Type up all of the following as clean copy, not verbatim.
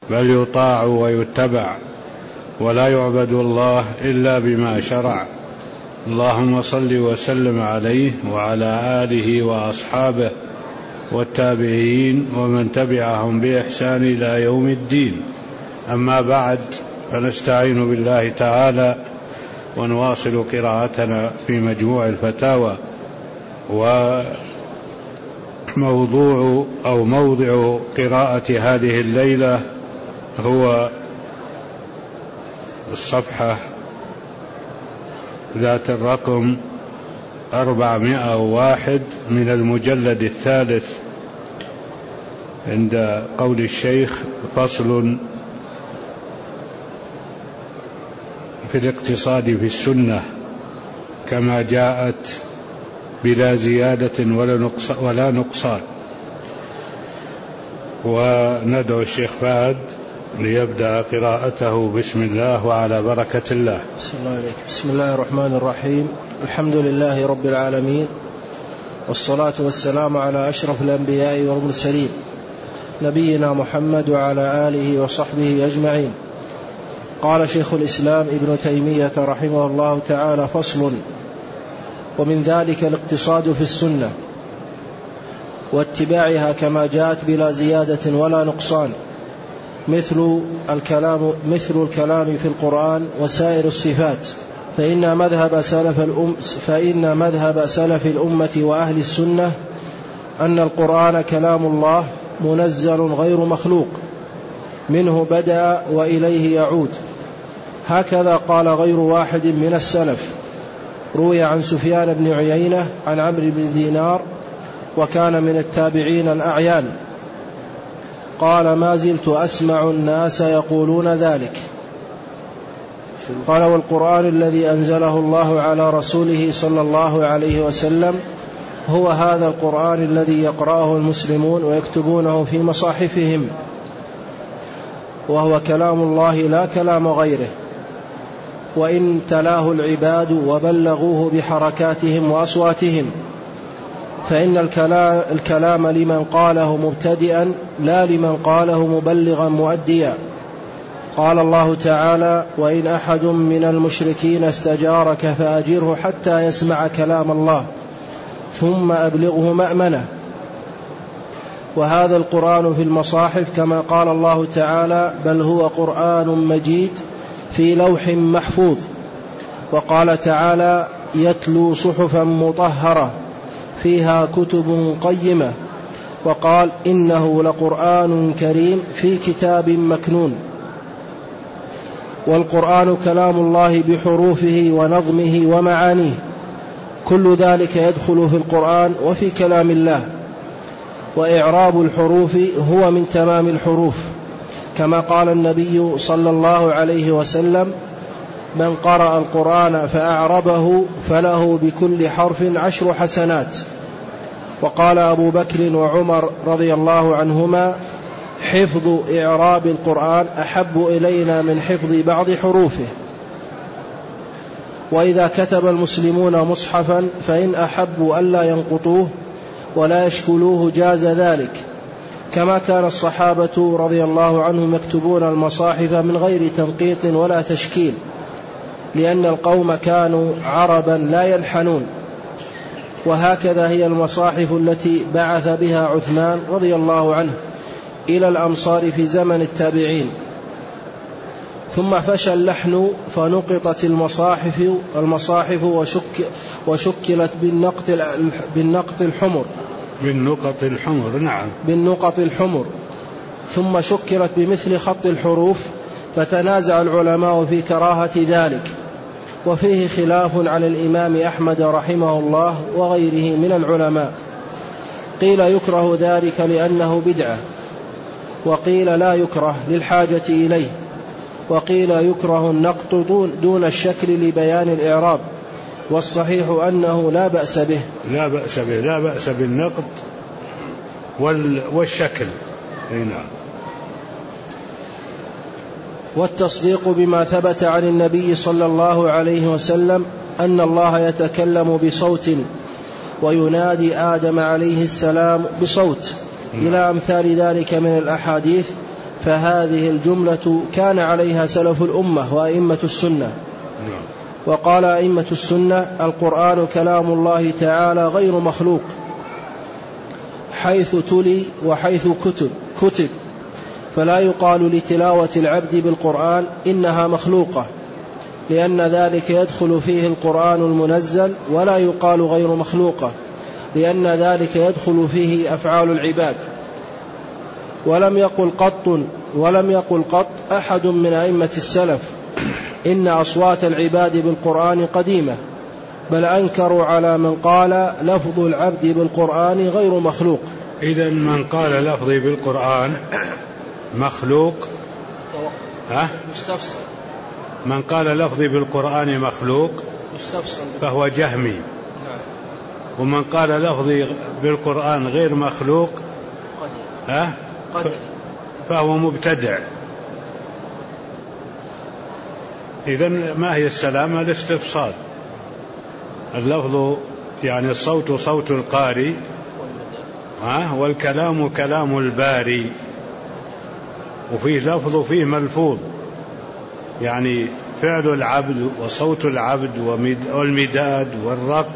بل يطاع ويتبع، ولا يعبد الله إلا بما شرع. اللهم صل وسلم عليه وعلى آله وأصحابه والتابعين ومن تبعهم بإحسان إلى يوم الدين. أما بعد، فنستعين بالله تعالى ونواصل قراءتنا في مجموع الفتاوى، موضع قراءة هذه الليلة هو الصفحة ذات الرقم 401 من المجلد الثالث، عند قول الشيخ: فصل في الاقتصاد في السنة كما جاءت بلا زيادة ولا نقصان. وندعو الشيخ فهد ليبدأ قراءته. بسم الله وعلى بركة الله. بسم الله الرحمن الرحيم. الحمد لله رب العالمين، والصلاة والسلام على أشرف الأنبياء والمرسلين، نبينا محمد وعلى آله وصحبه أجمعين. قال شيخ الإسلام ابن تيمية رحمه الله تعالى: فصل: ومن ذلك الاقتصاد في السنة واتباعها كما جاءت بلا زيادة ولا نقصان، مثل الكلام في القرآن وسائر الصفات، فإن مذهب سلف الأمة وأهل السنة أن القرآن كلام الله منزل غير مخلوق، منه بدأ وإليه يعود. هكذا قال غير واحد من السلف. روي عن سفيان بن عيينة عن عمرو بن دينار، وكان من التابعين الأعيان، قال: ما زلت أسمع الناس يقولون ذلك. قال: والقرآن الذي أنزله الله على رسوله صلى الله عليه وسلم هو هذا القرآن الذي يقرأه المسلمون ويكتبونه في مصاحفهم، وهو كلام الله لا كلام غيره، وإن تلاه العباد وبلغوه بحركاتهم وأصواتهم، فإن الكلام لمن قاله مبتدئا لا لمن قاله مبلغا مؤديا. قال الله تعالى: وإن أحد من المشركين استجارك فأجره حتى يسمع كلام الله ثم أبلغه مأمنه. وهذا القرآن في المصاحف كما قال الله تعالى: بل هو قرآن مجيد في لوح محفوظ. وقال تعالى: يتلو صحفا مطهرة فيها كتب قيمة. وقال: إنه لقرآن كريم في كتاب مكنون. والقرآن كلام الله بحروفه ونظمه ومعانيه، كل ذلك يدخل في القرآن وفي كلام الله. وإعراب الحروف هو من تمام الحروف، كما قال النبي صلى الله عليه وسلم: من قرأ القرآن فأعربه فله بكل حرف 10 حسنات. وقال أبو بكر وعمر رضي الله عنهما: حفظ إعراب القرآن أحب إلينا من حفظ بعض حروفه. وإذا كتب المسلمون مصحفا فإن أحبوا ألا ينقطوه ولا يشكلوه جاز ذلك، كما كان الصحابة رضي الله عنهم يكتبون المصاحف من غير تنقيط ولا تشكيل، لأن القوم كانوا عربا لا يلحنون. وهكذا هي المصاحف التي بعث بها عثمان رضي الله عنه إلى الأمصار في زمن التابعين، ثم فشى اللحن فنقطت المصاحف وشكلت بالنقط الحمر، ثم شكلت بمثل خط الحروف. فتنازع العلماء في كراهة ذلك، وفيه خلاف على الإمام أحمد رحمه الله وغيره من العلماء. قيل يكره ذلك لأنه بدعة، وقيل لا يكره للحاجة إليه، وقيل يكره النقط دون الشكل لبيان الإعراب، والصحيح أنه لا بأس به. لا بأس بالنقط والشكل. نعم. والتصديق بما ثبت عن النبي صلى الله عليه وسلم أن الله يتكلم بصوت وينادي آدم عليه السلام بصوت إلى أمثال ذلك من الأحاديث فهذه الجملة كان عليها سلف الأمة وأئمة السنة. وقال أئمة السنة: القرآن كلام الله تعالى غير مخلوق، حيث تلي وحيث كتب، فلا يقال لتلاوة العبد بالقرآن إنها مخلوقة، لأن ذلك يدخل فيه القرآن المنزل، ولا يقال غير مخلوقة، لأن ذلك يدخل فيه أفعال العباد. ولم يقل قط أحد من أئمة السلف إن أصوات العباد بالقرآن قديمة، بل أنكروا على من قال لفظ العبد بالقرآن غير مخلوق. إذن من قال لفظي بالقرآن مخلوق مستفسر. من قال لفظي بالقرآن مخلوق فهو جهمي، ومن قال لفظي بالقرآن غير مخلوق فهو مبتدع. إذن ما هي السلامة؟ الاستفصال. اللفظ يعني الصوت صوت القارئ، والكلام كلام الباري، وفيه لفظ وفيه ملفوظ، يعني فعل العبد وصوت العبد والمداد والرق،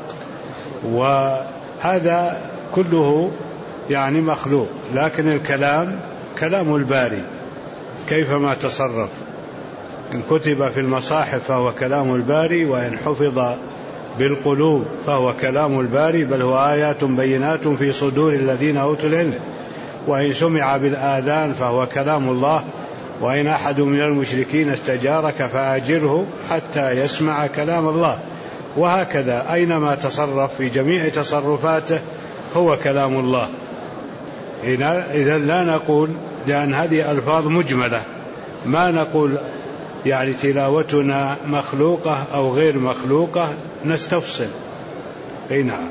وهذا كله يعني مخلوق. لكن الكلام كلام الباري كيفما تصرف، إن كتب في المصاحف فهو كلام الباري، وإن حفظ بالقلوب فهو كلام الباري، بل هو آيات بينات في صدور الذين أوتوا العلم، وإن سمع بالآذان فهو كلام الله، وإن أحد من المشركين استجارك فأجره حتى يسمع كلام الله. وهكذا أينما تصرف في جميع تصرفاته هو كلام الله. إذا لا نقول، لأن هذه ألفاظ مجملة، ما نقول يعني تلاوتنا مخلوقة أو غير مخلوقة، نستفصل. نعم.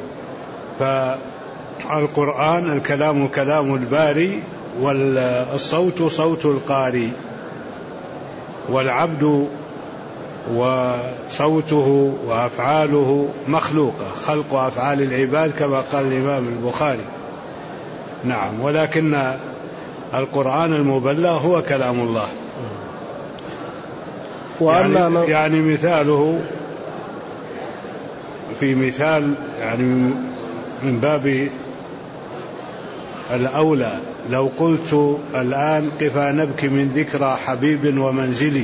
فالقرآن الكلام كلام الباري، والصوت صوت القارئ، والعبد وصوته وأفعاله مخلوقة، خلق أفعال العباد كما قال الإمام البخاري. نعم. ولكن القرآن المبلغ هو كلام الله. يعني مثاله في مثال، يعني من باب الأولى لو قلت الآن قفا نبكي من ذكرى حبيب ومنزلي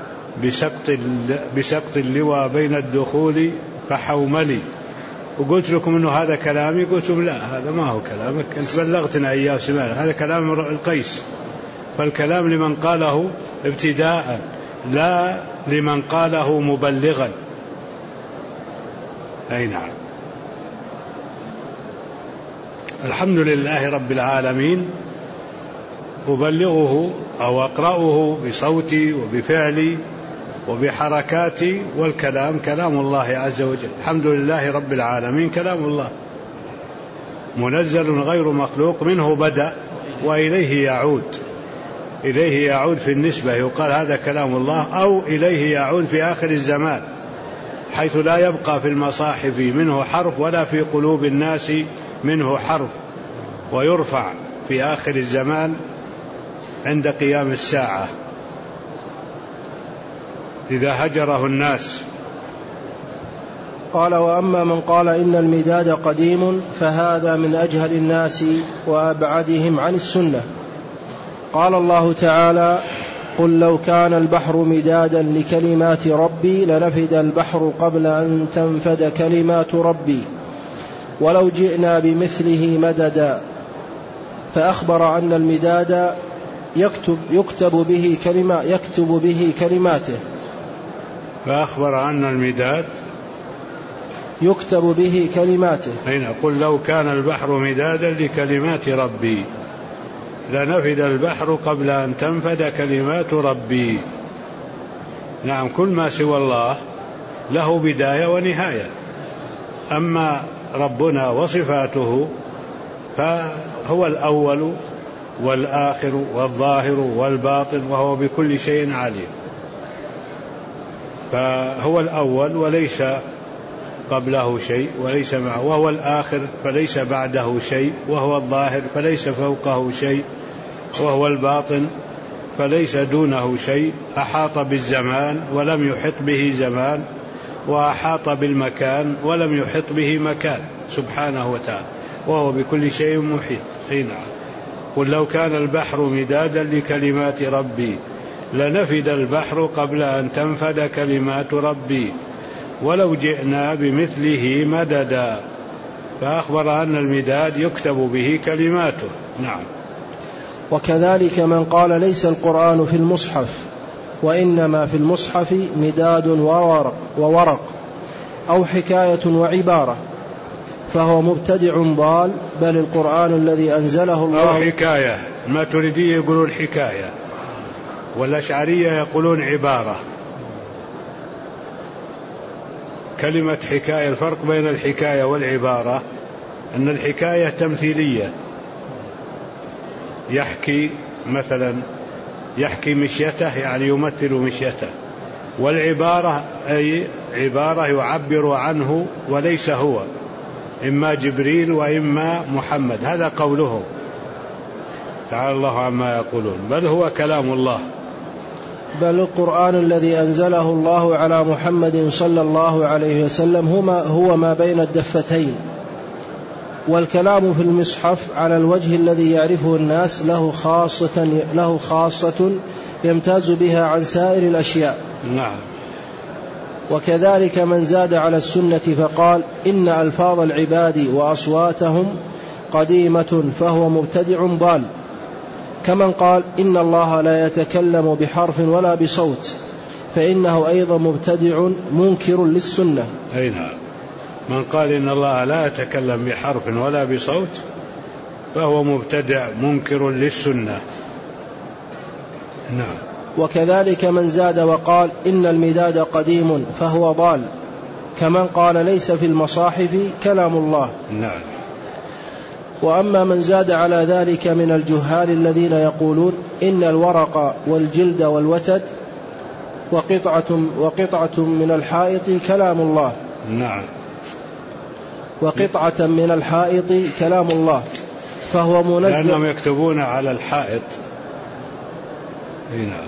بسقط اللوى بين الدخول فحوملي، وقلت لكم أنه هذا كلامي، قلتم لا هذا ما هو كلامك، أنت بلغتنا إياه سمعنا، هذا كلام القيس. فالكلام لمن قاله ابتداء، لا لمن قاله مبلغا. أي نعم. الحمد لله رب العالمين، أبلغه أو أقرأه بصوتي وبفعلي وبحركاتي، والكلام كلام الله عز وجل. الحمد لله رب العالمين كلام الله منزل غير مخلوق، منه بدأ وإليه يعود. إليه يعود في النسبة، يقال هذا كلام الله، أو إليه يعود في آخر الزمان، حيث لا يبقى في المصاحف منه حرف ولا في قلوب الناس منه حرف، ويرفع في آخر الزمان عند قيام الساعة إذا هجره الناس. قال: وأما من قال إن المداد قديم فهذا من أجهل الناس وأبعدهم عن السنة. قال الله تعالى: قل لو كان البحر مدادا لكلمات ربي لنفد البحر قبل أن تنفد كلمات ربي ولو جئنا بمثله مددا. فأخبر أن المداد يكتب به كلماته. فأخبر أن المداد يكتب به كلماته. أين؟ قل لو كان البحر مدادا لكلمات ربي لنفد البحر قبل أن تنفد كلمات ربي. نعم. كل ما سوى الله له بداية ونهاية، أما ربنا وصفاته فهو الأول والآخر والظاهر والباطن، وهو بكل شيء عليم. فهو الأول وليس قبله شيء وليس معه، وهو الآخر فليس بعده شيء، وهو الظاهر فليس فوقه شيء، وهو الباطن فليس دونه شيء، أحاط بالزمان ولم يحط به زمان، وأحاط بالمكان ولم يحط به مكان سبحانه وتعالى، وهو بكل شيء محيط. قل لو كان البحر مدادا لكلمات ربي لنفد البحر قبل أن تنفد كلمات ربي ولو جئنا بمثله مددا. فأخبر أن المداد يكتب به كلماته. نعم. وكذلك من قال ليس القرآن في المصحف وإنما في المصحف مداد وورق أو حكاية وعبارة فهو مبتدع ضال، بل القرآن الذي أنزله الله أو حكاية، ما تريدية يقولون حكاية، والأشعرية يقولون عبارة. كلمة حكاية، الفرق بين الحكاية والعبارة أن الحكاية تمثيلية، يحكي مثلا يحكي مشيته يعني يمثل مشيته، والعبارة أي عبارة يعبر عنه وليس هو، إما جبريل وإما محمد، هذا قوله تعالى الله عما يقولون، بل هو كلام الله. بل القرآن الذي أنزله الله على محمد صلى الله عليه وسلم هو ما بين الدفتين، والكلام في المصحف على الوجه الذي يعرفه الناس له خاصة يمتاز بها عن سائر الأشياء. نعم. وكذلك من زاد على السنة فقال إن ألفاظ العباد وأصواتهم قديمة فهو مبتدع ضال، كمن قال إن الله لا يتكلم بحرف ولا بصوت فإنه أيضا مبتدع منكر للسنة. أي نعم. من قال إن الله لا يتكلم بحرف ولا بصوت فهو مبتدع منكر للسنة. نعم. وكذلك من زاد وقال إن المداد قديم فهو ضال، كمن قال ليس في المصاحف كلام الله. نعم. وأما من زاد على ذلك من الجهال الذين يقولون إن الورق والجلد والوتد وقطعة من الحائط كلام الله. نعم. وقطعة من الحائط كلام الله فهو منزل، لأنهم يكتبون على الحائط. نعم.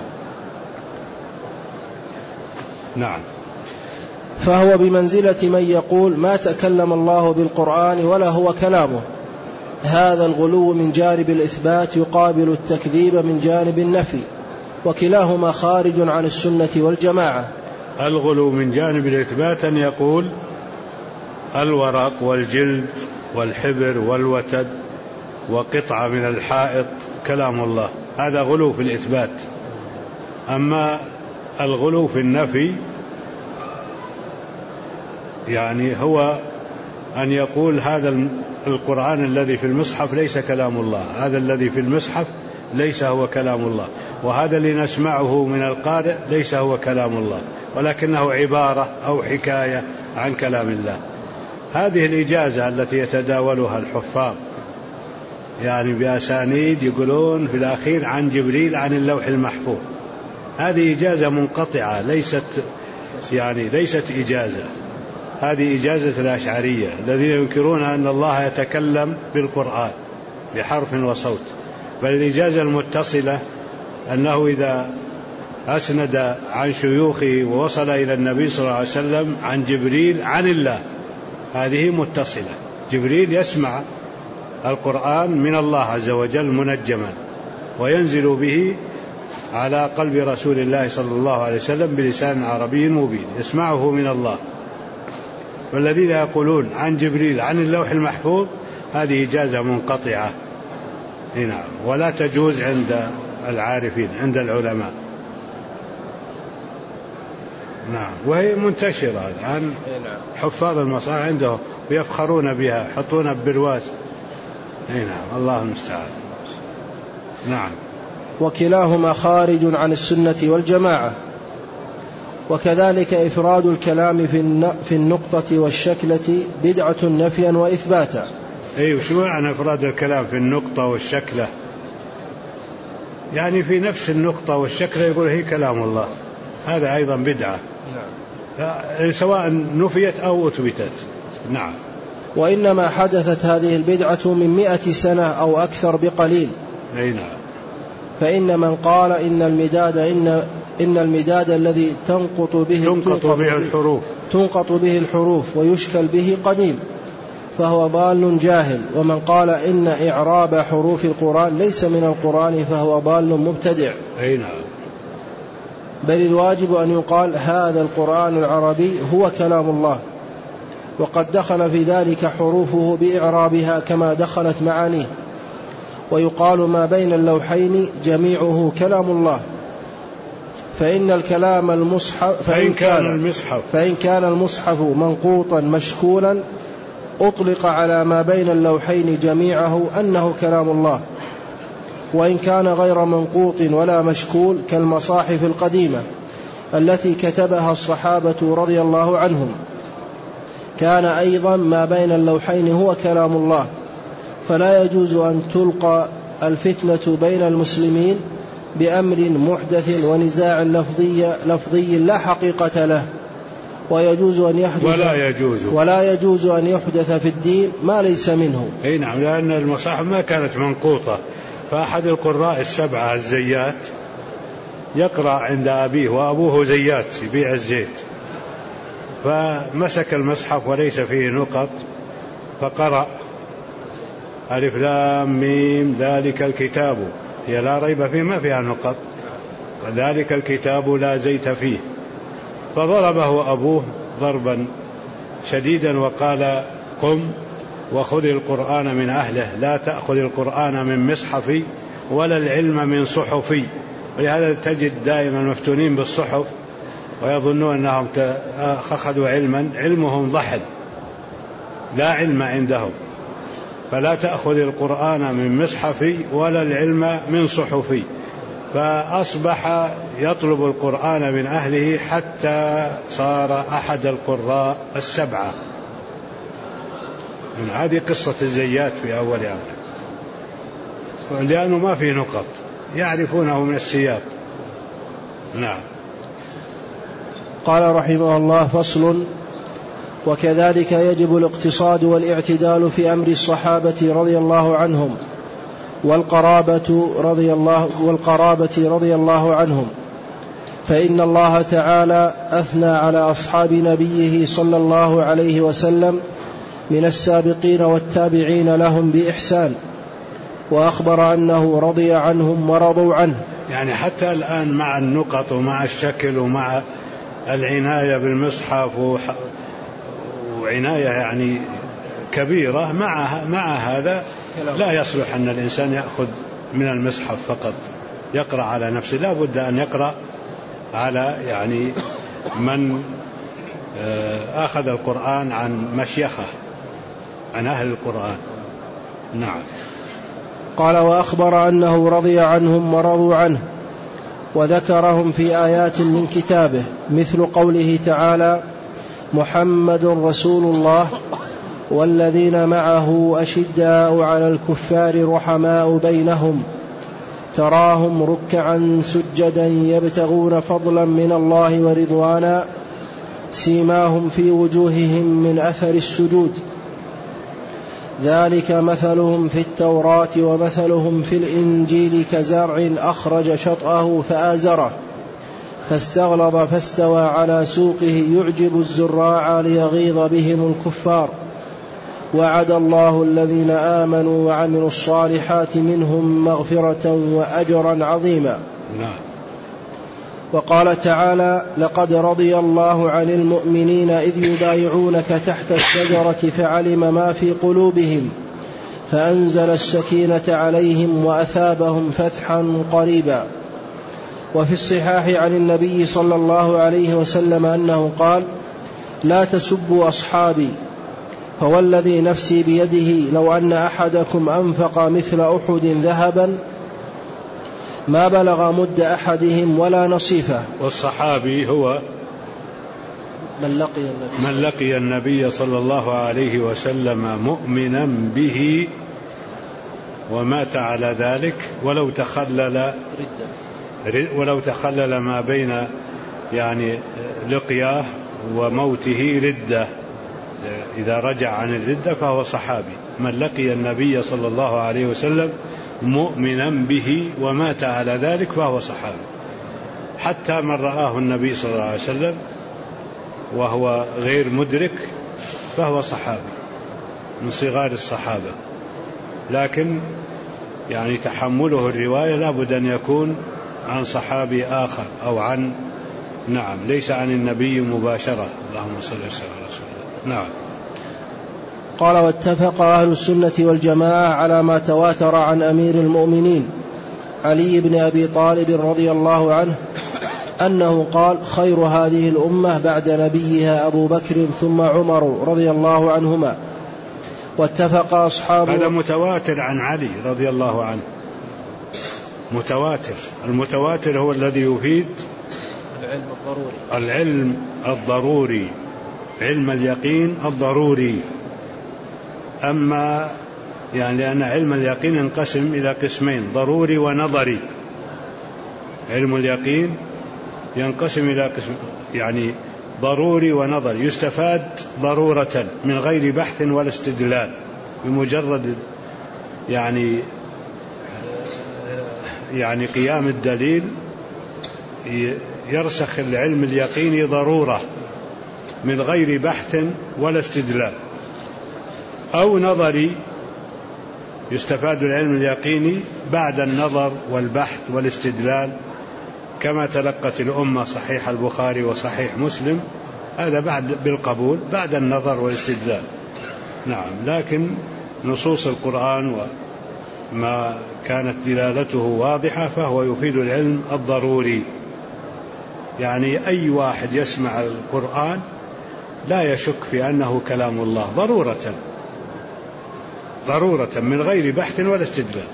نعم. فهو بمنزلة من يقول ما تكلم الله بالقرآن ولا هو كلامه. هذا الغلو من جانب الإثبات يقابل التكذيب من جانب النفي، وكلاهما خارج عن السنة والجماعة. الغلو من جانب الإثبات أن يقول الورق والجلد والحبر والوتد وقطعة من الحائط كلام الله، هذا غلو في الإثبات. أما الغلو في النفي يعني هو أن يقول هذا القرآن الذي في المصحف ليس كلام الله، هذا الذي في المصحف ليس هو كلام الله، وهذا اللي نسمعه من القارئ ليس هو كلام الله ولكنه عبارة أو حكاية عن كلام الله. هذه الإجازة التي يتداولها الحفاظ يعني بأسانيد يقولون في الأخير عن جبريل عن اللوح المحفوظ، هذه إجازة منقطعة ليست إجازة. هذه إجازة الأشعرية الذين ينكرون أن الله يتكلم بالقرآن بحرف وصوت، بل الإجازة المتصلة أنه إذا أسند عن شيوخه ووصل إلى النبي صلى الله عليه وسلم عن جبريل عن الله، هذه متصلة. جبريل يسمع القرآن من الله عز وجل منجما وينزل به على قلب رسول الله صلى الله عليه وسلم بلسان عربي مبين يسمعه من الله. والذين يقولون عن جبريل عن اللوح المحفوظ هذه إجازة منقطعة. نعم. ولا تجوز عند العارفين عند العلماء. نعم. وهي منتشرة الآن، حفاظ المصاحف عندهم ويفخرون بها يحطونها ببرواز. نعم. الله المستعان. نعم. وكلاهما خارج عن السنة والجماعة. وكذلك إفراد الكلام في النقطة والشكلة بدعة نفيا وإثباتا. وشو معنى إفراد الكلام في النقطة والشكلة؟ يعني في نفس النقطة والشكلة يقول هي كلام الله، هذا أيضا بدعة. نعم. سواء نفيت أو أثبتت. نعم. وإنما حدثت هذه البدعة من 100 سنة أو أكثر بقليل. نعم. فإن من قال إن المداد الذي تنقط به الحروف ويشكل به قديم فهو ضال جاهل. ومن قال إن إعراب حروف القرآن ليس من القرآن فهو ضال مبتدع. بل الواجب أن يقال هذا القرآن العربي هو كلام الله، وقد دخل في ذلك حروفه بإعرابها كما دخلت معانيه. ويقال ما بين اللوحين جميعه كلام الله. فإن كان المصحف منقوطا مشكولا أطلق على ما بين اللوحين جميعه أنه كلام الله. وإن كان غير منقوط ولا مشكول كالمصاحف القديمة التي كتبها الصحابة رضي الله عنهم كان أيضا ما بين اللوحين هو كلام الله. فلا يجوز أن تلقى الفتنة بين المسلمين بأمر محدث ونزاع لفظي لا حقيقة له، ولا يجوز أن يحدث في الدين ما ليس منه. نعم، لأن المصاحف ما كانت منقوطة. فأحد القراء السبعة الزيات يقرأ عند أبيه وأبوه زيات يبيع الزيت، فمسك المصحف وليس فيه نقط فقرأ ألف لام ميم ذلك الكتاب، هي لا ريب فيه ما فيها نقط، ذلك الكتاب لا زيت فيه. فضربه أبوه ضربا شديدا وقال قم وخذ القرآن من أهله، لا تأخذ القرآن من مصحفي ولا العلم من صحفي. ولهذا تجد دائما مفتونين بالصحف ويظنون أنهم أخذوا علمهم ضحل، لا علم عندهم. فلا تأخذ القرآن من مصحفي ولا العلم من صحفي. فأصبح يطلب القرآن من أهله حتى صار أحد القراء السبعة. من هذه قصة الزيات في أول أمره، لأنه ما في نقط يعرفونه من السياق. نعم. قال رحمه الله: فصل. وكذلك يجب الاقتصاد والاعتدال في أمر الصحابة رضي الله عنهم والقرابة رضي الله عنهم، فإن الله تعالى أثنى على أصحاب نبيه صلى الله عليه وسلم من السابقين والتابعين لهم بإحسان، وأخبر أنه رضي عنهم ورضوا عنه. يعني حتى الآن مع النقط ومع الشكل ومع العناية بالمصحف وعناية يعني كبيرة، مع هذا لا يصلح أن الإنسان يأخذ من المصحف فقط يقرأ على نفسه، لا بد أن يقرأ على يعني من أخذ القرآن عن مشيخة، عن أهل القرآن. نعم. قال: وأخبر أنه رضي عنهم ورضوا عنه، وذكرهم في آيات من كتابه مثل قوله تعالى: محمد رسول الله والذين معه أشداء على الكفار رحماء بينهم تراهم ركعا سجدا يبتغون فضلا من الله ورضوانا سيماهم في وجوههم من أثر السجود ذلك مثلهم في التوراة ومثلهم في الإنجيل كزرع أخرج شطأه فآزره فاستغلظ فاستوى على سوقه يعجب الزراع ليغيظ بهم الكفار وعد الله الذين آمنوا وعملوا الصالحات منهم مغفرة وأجرا عظيما. وقال تعالى: لقد رضي الله عن المؤمنين إذ يبايعونك تحت الشجرة فعلم ما في قلوبهم فأنزل السكينة عليهم وأثابهم فتحا قريبا. وفي الصحاح عن النبي صلى الله عليه وسلم أنه قال: لا تسبوا أصحابي فوالذي نفسي بيده لو أن أحدكم أنفق مثل أحد ذهبا ما بلغ مد أحدهم ولا نصيفه. والصحابي هو من لقي النبي صلى الله عليه وسلم مؤمنا به ومات على ذلك ولو تخلل ما بين يعني لقياه وموته ردة، إذا رجع عن الردة فهو صحابي. من لقي النبي صلى الله عليه وسلم مؤمنا به ومات على ذلك فهو صحابي، حتى من رآه النبي صلى الله عليه وسلم وهو غير مدرك فهو صحابي من صغار الصحابة، لكن يعني تحمله الرواية لا بد أن يكون عن صحابي آخر أو عن ليس عن النبي مباشرة. اللهم صل وسلم على رسول الله. قال: واتفق أهل السنة والجماعة على ما تواتر عن أمير المؤمنين علي بن أبي طالب رضي الله عنه أنه قال: خير هذه الأمة بعد نبيها أبو بكر ثم عمر رضي الله عنهما. واتفق أصحاب، هذا متواتر عن علي رضي الله عنه، متواتر. المتواتر هو الذي يفيد العلم الضروري، علم اليقين الضروري. أما يعني لأن علم اليقين ينقسم إلى قسمين: ضروري ونظري. علم اليقين ينقسم إلى قسم، يعني ضروري ونظري، يستفاد ضرورة من غير بحث ولا استدلال، بمجرد يعني قيام الدليل يرسخ العلم اليقيني ضرورة من غير بحث ولا استدلال. أو نظري، يستفاد العلم اليقيني بعد النظر والبحث والاستدلال، كما تلقت الأمة صحيح البخاري وصحيح مسلم، هذا بعد بالقبول بعد النظر والاستدلال. لكن نصوص القرآن وما كانت دلالته واضحة فهو يفيد العلم الضروري. يعني أي واحد يسمع القرآن لا يشك في أنه كلام الله ضرورة من غير بحث ولا استدلال.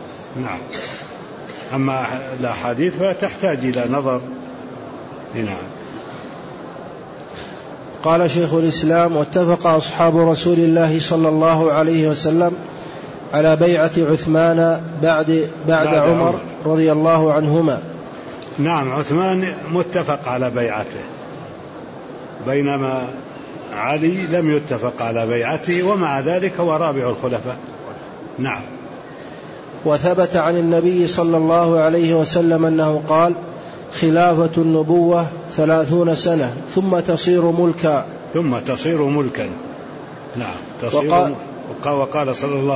أما الأحاديث فتحتاج إلى نظر. قال شيخ الإسلام: واتفق أصحاب رسول الله صلى الله عليه وسلم على بيعة عثمان بعد عمر رضي الله عنهما. عثمان متفق على بيعته، بينما علي لم يتفق على بيعته، ومع ذلك هو رابع الخلفاء. وثبت عن النبي صلى الله عليه وسلم أنه قال: خلافة النبوة 30 سنة ثم تصير ملكا. وقال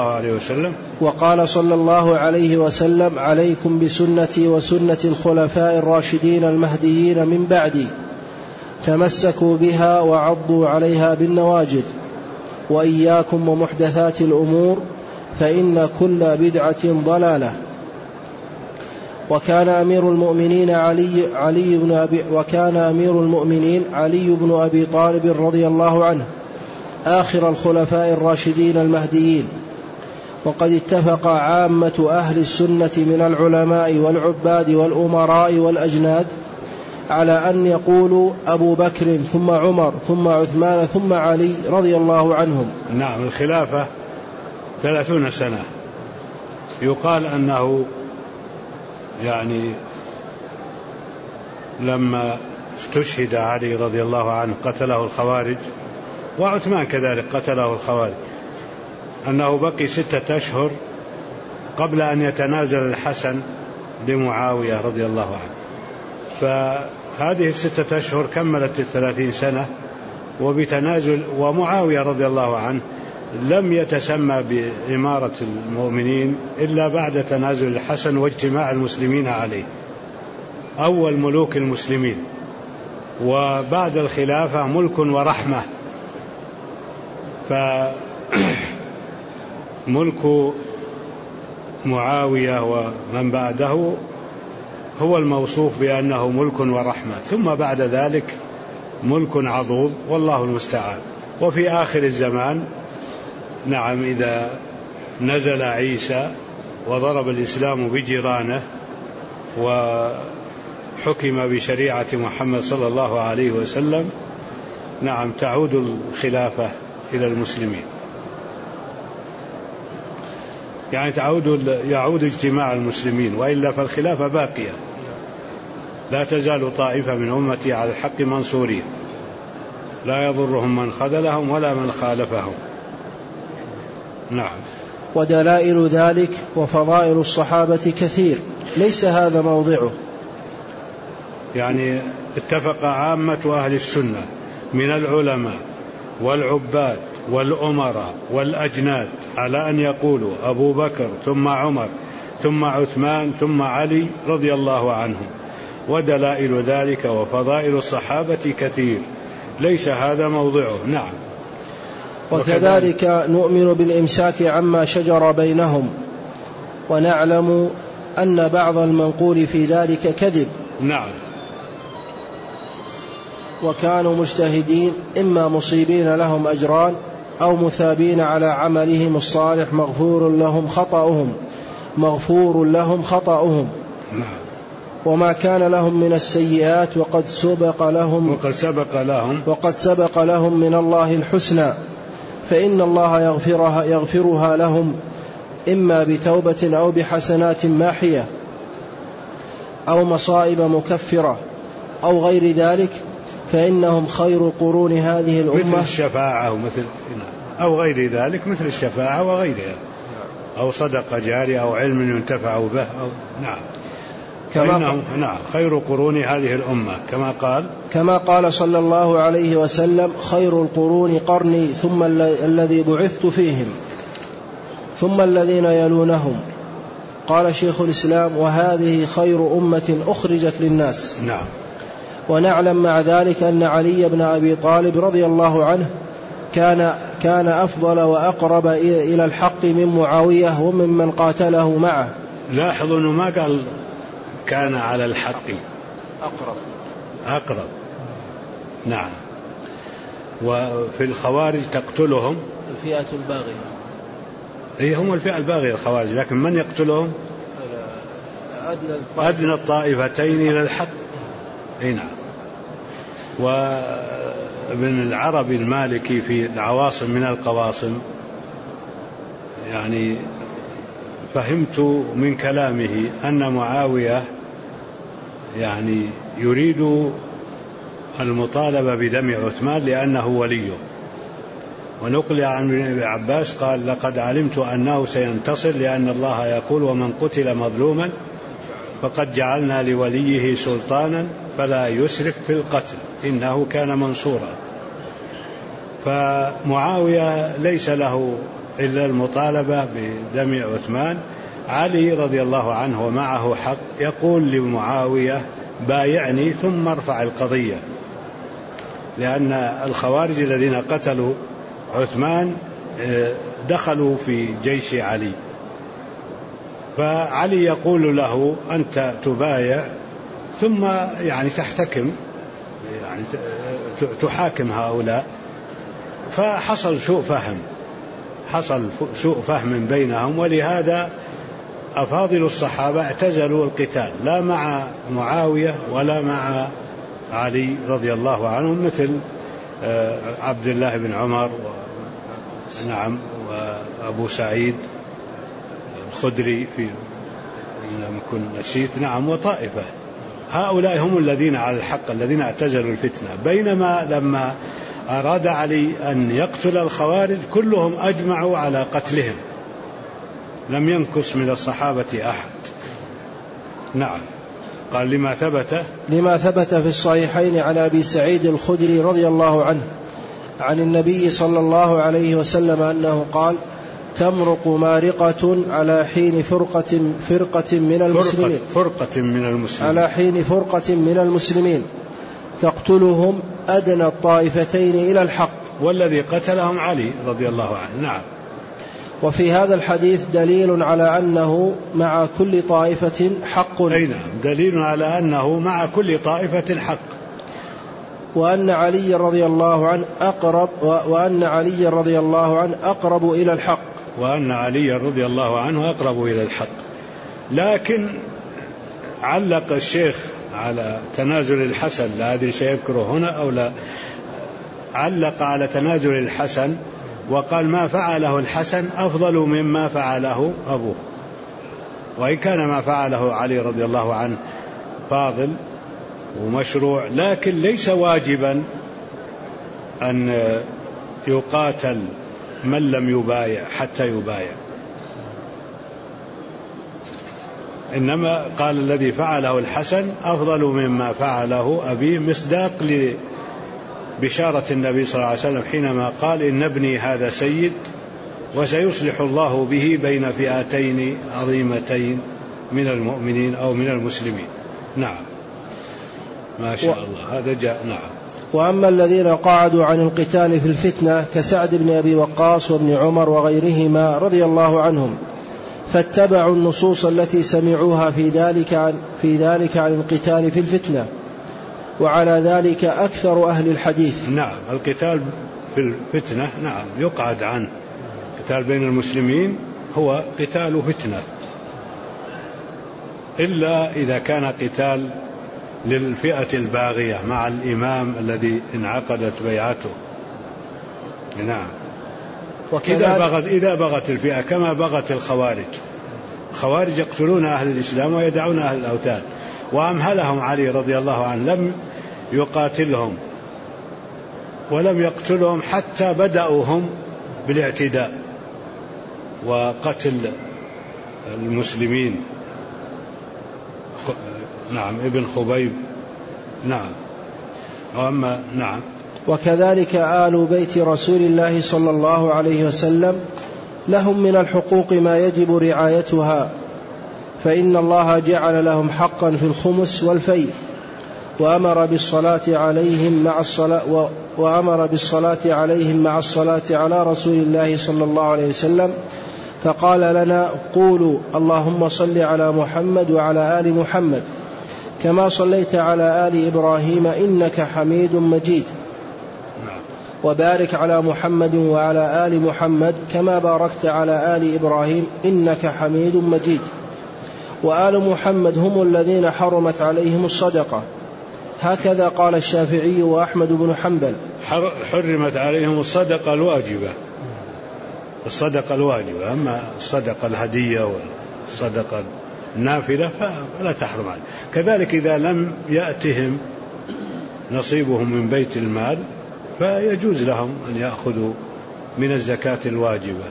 صلى الله عليه وسلم: عليكم بسنتي وسنة الخلفاء الراشدين المهديين من بعدي، تمسكوا بها وعضوا عليها بالنواجذ، وإياكم ومحدثات الأمور فإن كل بدعة ضلالة. وكان أمير المؤمنين علي بن أبي طالب رضي الله عنه آخر الخلفاء الراشدين المهديين. وقد اتفق عامة أهل السنة من العلماء والعباد والأمراء والأجناد على أن يقولوا أبو بكر ثم عمر ثم عثمان ثم علي رضي الله عنهم. الخلافة 30 سنة. يقال أنه لما استشهد علي رضي الله عنه قتله الخوارج، وعثمان كذلك قتله الخوارج، أنه بقي 6 أشهر قبل أن يتنازل الحسن لمعاوية رضي الله عنه. فهذه 6 أشهر كملت 30 سنة، وبتنازل، ومعاوية رضي الله عنه لم يتسمى بإمارة المؤمنين إلا بعد تنازل الحسن واجتماع المسلمين عليه، أول ملوك المسلمين. وبعد الخلافة ملك ورحمة، فملك معاوية ومن بعده هو الموصوف بأنه ملك ورحمة، ثم بعد ذلك ملك عضوض والله المستعان. وفي آخر الزمان إذا نزل عيسى وضرب الإسلام بجيرانه وحكم بشريعة محمد صلى الله عليه وسلم، تعود الخلافة إلى المسلمين، يعود اجتماع المسلمين، وإلا فالخلافة باقية، لا تزال طائفة من أمتي على الحق منصورين، لا يضرهم من خذلهم ولا من خالفهم. ودلائل ذلك وفضائل الصحابة كثير، ليس هذا موضعه. يعني اتفق عامة أهل السنة من العلماء والعباد والأمراء والأجناد على أن يقولوا أبو بكر ثم عمر ثم عثمان ثم علي رضي الله عنهم، ودلائل ذلك وفضائل الصحابة كثير، ليس هذا موضعه. نعم. وكذلك نؤمن بالإمساك عما شجر بينهم، ونعلم أن بعض المنقول في ذلك كذب. نعم. وكانوا مجتهدين إما مصيبين لهم أجران أو مثابين على عملهم الصالح مغفور لهم خطأهم. نعم. وما كان لهم من السيئات وقد سبق لهم من الله الحسنى، فإن الله يغفرها لهم إما بتوبة أو بحسنات ماحية أو مصائب مكفرة أو غير ذلك، فإنهم خير قرون هذه الأمة. مثل الشفاعة أو غير ذلك، مثل الشفاعة وغيرها، أو صدقة جارية أو علم ينتفع به أو نعم. نعم خير قرون هذه الأمة كما قال صلى الله عليه وسلم: خير القرون قرني ثم الذي بعثت فيهم ثم الذين يلونهم. قال شيخ الإسلام: وهذه خير أمة أخرجت للناس. نعم. ونعلم مع ذلك أن علي بن أبي طالب رضي الله عنه كان أفضل وأقرب إلى الحق من معاوية وممن قاتله معه. لاحظوا أنه ما قال كان على الحق، أقرب. نعم. وفي الخوارج تقتلهم الفئة الباغية، هم الفئة الباغية الخوارج، لكن من يقتلهم؟ أدنى الطائفتين إلى الحق. نعم. وابن العربي المالكي في العواصم من القواصم يعني فهمت من كلامه أن معاوية يعني يريد المطالبة بدم عثمان لأنه وليه. ونقل عن ابن عباس قال: لقد علمت أنه سينتصر، لأن الله يقول: ومن قتل مظلوما فقد جعلنا لوليه سلطانا فلا يسرف في القتل إنه كان منصورا. فمعاوية ليس له إلا المطالبة بدم عثمان. علي رضي الله عنه ومعه حق يقول لمعاوية: بايعني ثم ارفع القضية، لأن الخوارج الذين قتلوا عثمان دخلوا في جيش علي، فعلي يقول له: أنت تبايع ثم يعني تحتكم، يعني تحاكم هؤلاء. فحصل سوء فهم بينهم، ولهذا أفاضل الصحابة اعتزلوا القتال، لا مع معاوية ولا مع علي رضي الله عنهم، مثل عبد الله بن عمر نعم، وأبو سعيد الخدري في لم يكن نسيت، نعم، وطائفة. هؤلاء هم الذين على الحق، الذين اعتزلوا الفتنة. بينما لما أراد علي أن يقتل الخوارج كلهم أجمعوا على قتلهم، لم ينكس من الصحابة أحد. نعم. قال: لما ثبت في الصحيحين عن أبي سعيد الخدري رضي الله عنه عن النبي صلى الله عليه وسلم أنه قال: تمرق مارقة على حين فرقة من المسلمين تقتلهم أدنى الطائفتين إلى الحق، والذي قتلهم علي رضي الله عنه. نعم. وفي هذا الحديث دليل على أنه مع كل طائفة حق. أي نعم، دليل على أنه مع كل طائفة حق. وأن علي رضي الله عنه أقرب إلى الحق. لكن علق الشيخ على تنازل الحسن، لا أدري سيذكره هنا أو لا، علق على تنازل الحسن وقال: ما فعله الحسن أفضل مما فعله أبوه، وإن كان ما فعله علي رضي الله عنه فاضل ومشروع، لكن ليس واجبا أن يقاتل من لم يبايع حتى يبايع. إنما قال الذي فعله الحسن أفضل مما فعله أبي، مصداق لبشارة النبي صلى الله عليه وسلم حينما قال إن ابني هذا سيد وسيصلح الله به بين فئتين عظيمتين من المؤمنين أو من المسلمين. نعم، ما شاء الله، هذا جاء. نعم. وأما الذين قعدوا عن القتال في الفتنة كسعد بن أبي وقاص وابن عمر وغيرهما رضي الله عنهم، فاتبعوا النصوص التي سمعوها في ذلك عن القتال في الفتنة، وعلى ذلك أكثر أهل الحديث. نعم، القتال في الفتنة نعم يقعد عنه. القتال بين المسلمين هو قتال فتنة، إلا إذا كان قتال للفئة الباغية مع الإمام الذي انعقدت بيعته. نعم. إذا بغت الفئة كما بغت الخوارج يقتلون أهل الإسلام ويدعون أهل الأوثان، وأمهلهم علي رضي الله عنه، لم يقاتلهم ولم يقتلهم حتى بدأوا هم بالاعتداء وقتل المسلمين. نعم، ابن خبيب. نعم. وأما نعم. وكذلك آل بيت رسول الله صلى الله عليه وسلم لهم من الحقوق ما يجب رعايتها، فإن الله جعل لهم حقا في الخمس والفيء، وأمر بالصلاة عليهم مع الصلاة على رسول الله صلى الله عليه وسلم، فقال لنا قولوا اللهم صل على محمد وعلى آل محمد كما صليت على آل إبراهيم إنك حميد مجيد، وبارك على محمد وعلى آل محمد كما باركت على آل إبراهيم إنك حميد مجيد. وآل محمد هم الذين حرمت عليهم الصدقة، هكذا قال الشافعي وأحمد بن حنبل. حرمت عليهم الصدقة الواجبة، أما الصدقة الهدية والصدقة النافلة فلا تحرم عليهم. كذلك إذا لم يأتهم نصيبهم من بيت المال فيجوز لهم أن يأخذوا من الزكاة الواجبة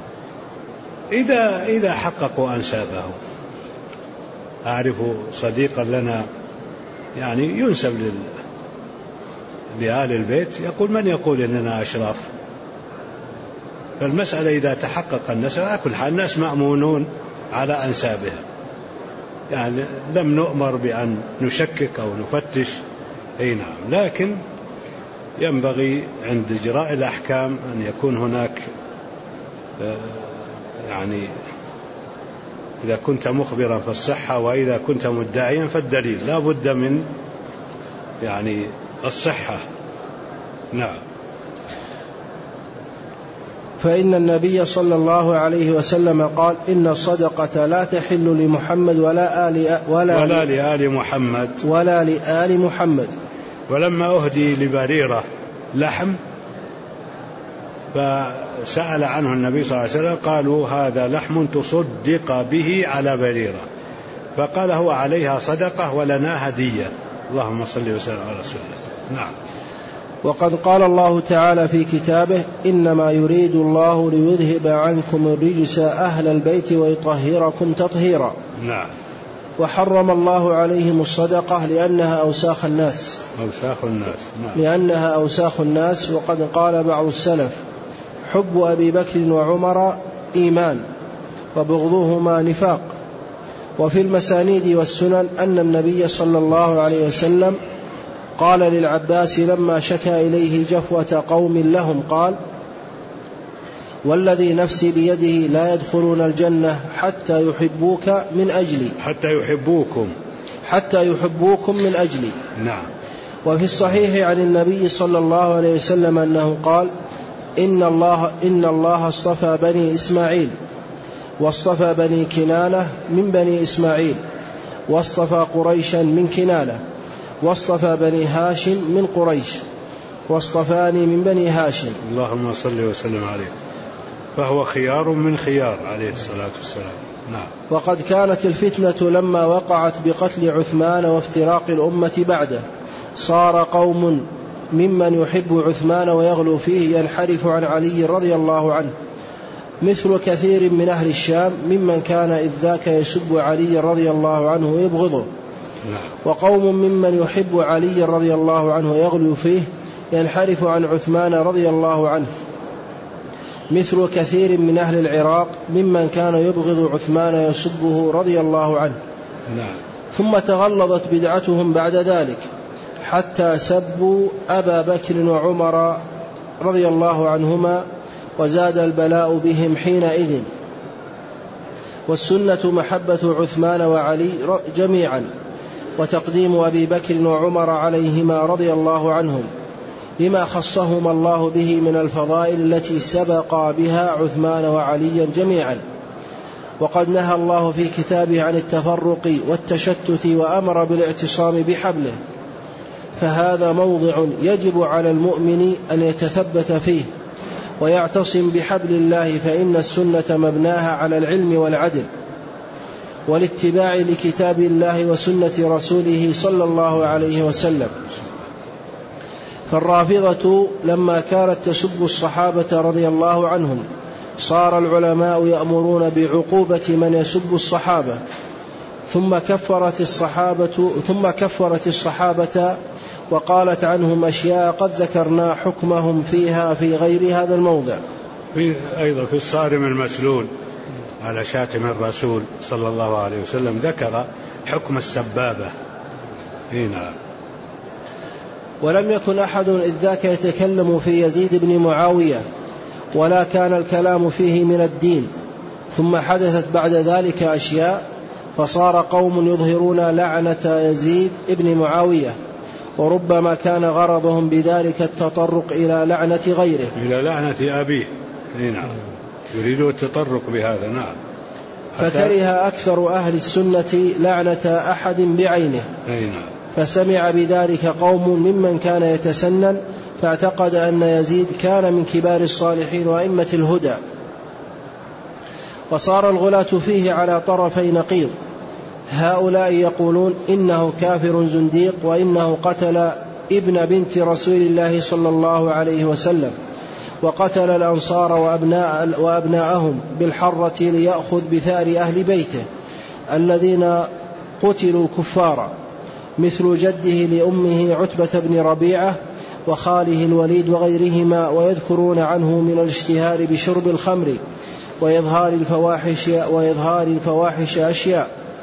إذا حققوا أنسابهم. أعرف صديقا لنا يعني ينسب لآل البيت، يقول من يقول إننا أشراف؟ فالمسألة إذا تحقق النسب على كل حال الناس مأمونون على أنسابهم، يعني لم نؤمر بأن نشكك أو نفتش. أي نعم، لكن ينبغي عند إجراء الأحكام أن يكون هناك يعني إذا كنت مخبرا فالصحة، وإذا كنت مدعيا فالدليل، لا بد من يعني الصحة. نعم. فإن النبي صلى الله عليه وسلم قال إن الصدقة لا تحل لمحمد ولا لآل محمد. ولما أهدي لبريرة لحم فسأل عنه النبي صلى الله عليه وسلم، قالوا هذا لحم تصدق به على بريرة، فقال هو عليها صدقة ولنا هدية. اللهم صل وسلم على رسول الله. نعم. وقد قال الله تعالى في كتابه إنما يريد الله ليذهب عنكم الرجس أهل البيت ويطهركم تطهيرا. نعم. وحرم الله عليهم الصدقة لأنها أوساخ الناس. نعم. لأنها أوساخ الناس. وقد قال بعض السلف حب أبي بكر وعمر إيمان وبغضهما نفاق. وفي المسانيد والسنن أن النبي صلى الله عليه وسلم قال للعباس لما شكى إليه جفوة قوم لهم، قال والذي نفسي بيده لا يدخلون الجنة حتى يحبوك من أجلي. حتى يحبوكم من أجلي. نعم. وفي الصحيح عن النبي صلى الله عليه وسلم أنه قال إن الله اصطفى بني إسماعيل واصطفى بني كنانة من بني إسماعيل واصطفى قريشا من كنانة واصطفى بني هاشم من قريش واصطفاني من بني هاشم. اللهم صل وسلم عليه. فهو خيار من خيار عليه الصلاة والسلام. نعم. وقد كانت الفتنة لما وقعت بقتل عثمان وافتراق الأمة بعده، صار قوم ممن يحب عثمان ويغلو فيه ينحرف عن علي رضي الله عنه، مثل كثير من أهل الشام ممن كان إذ ذاك يسب علي رضي الله عنه ويبغضه، وقوم ممن يحب علي رضي الله عنه ويغلو فيه ينحرف عن عثمان رضي الله عنه، مثل كثير من أهل العراق ممن كان يبغض عثمان يسبه رضي الله عنه. ثم تغلظت بدعتهم بعد ذلك حتى سبوا أبا بكر وعمر رضي الله عنهما، وزاد البلاء بهم حينئذ. والسنة محبة عثمان وعلي جميعا، وتقديم أبي بكر وعمر عليهما رضي الله عنهم لما خصهما الله به من الفضائل التي سبقا بها عثمان وعليا جميعا. وقد نهى الله في كتابه عن التفرق والتشتت وأمر بالاعتصام بحبله، فهذا موضع يجب على المؤمن أن يتثبت فيه ويعتصم بحبل الله، فإن السنة مبناها على العلم والعدل والاتباع لكتاب الله وسنة رسوله صلى الله عليه وسلم. فالرافضة لما كانت تسب الصحابة رضي الله عنهم صار العلماء يأمرون بعقوبة من يسب الصحابة، ثم كفرت الصحابة وقالت عنهم أشياء قد ذكرنا حكمهم فيها في غير هذا الموضع. أيضا في الصارم المسلول على شاتم الرسول صلى الله عليه وسلم ذكر حكم السبابة هنا. ولم يكن أحد إذ ذاك يتكلم في يزيد بن معاوية، ولا كان الكلام فيه من الدين، ثم حدثت بعد ذلك أشياء فصار قوم يظهرون لعنة يزيد بن معاوية، وربما كان غرضهم بذلك التطرق إلى لعنة غيره، إلى لعنة أبيه. نعم، يريدوا التطرق بهذا. نعم. فكره أكثر أهل السنة لعنة أحد بعينه. نعم. فسمع بذلك قوم ممن كان يتسنن، فاعتقد أن يزيد كان من كبار الصالحين وأئمة الهدى، وصار الغلاة فيه على طرفي نقيض. هؤلاء يقولون إنه كافر زنديق، وإنه قتل ابن بنت رسول الله صلى الله عليه وسلم، وقتل الأنصار وأبناءهم بالحرة ليأخذ بثار أهل بيته الذين قتلوا كفارا، مثل جده لأمه عتبة بن ربيعة وخاله الوليد وغيرهما، ويذكرون عنه من الاشتهار بشرب الخمر وإظهار الفواحش أشياء.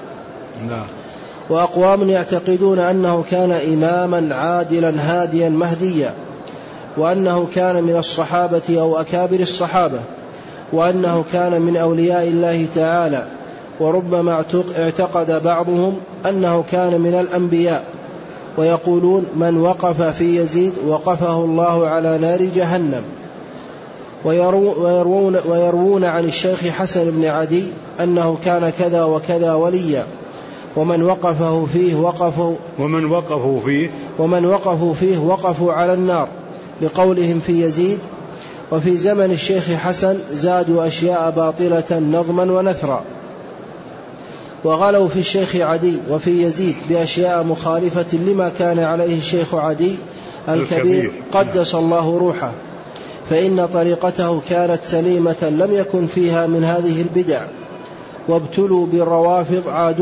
وأقوام يعتقدون أنه كان إماما عادلا هاديا مهديا، وأنه كان من الصحابة أو أكابر الصحابة، وأنه كان من أولياء الله تعالى، وربما اعتقد بعضهم أنه كان من الأنبياء، ويقولون من وقف في يزيد وقفه الله على نار جهنم. ويروون عن الشيخ حسن بن عدي أنه كان كذا وكذا وليا، ومن وقفوا فيه وقفوا على النار، لقولهم في يزيد. وفي زمن الشيخ حسن زادوا أشياء باطلة نظما ونثرا، وغلوا في الشيخ عدي وفي يزيد بأشياء مخالفة لما كان عليه الشيخ عدي الكبير قدس الله روحه، فإن طريقته كانت سليمة لم يكن فيها من هذه البدع. وابتلوا بالروافض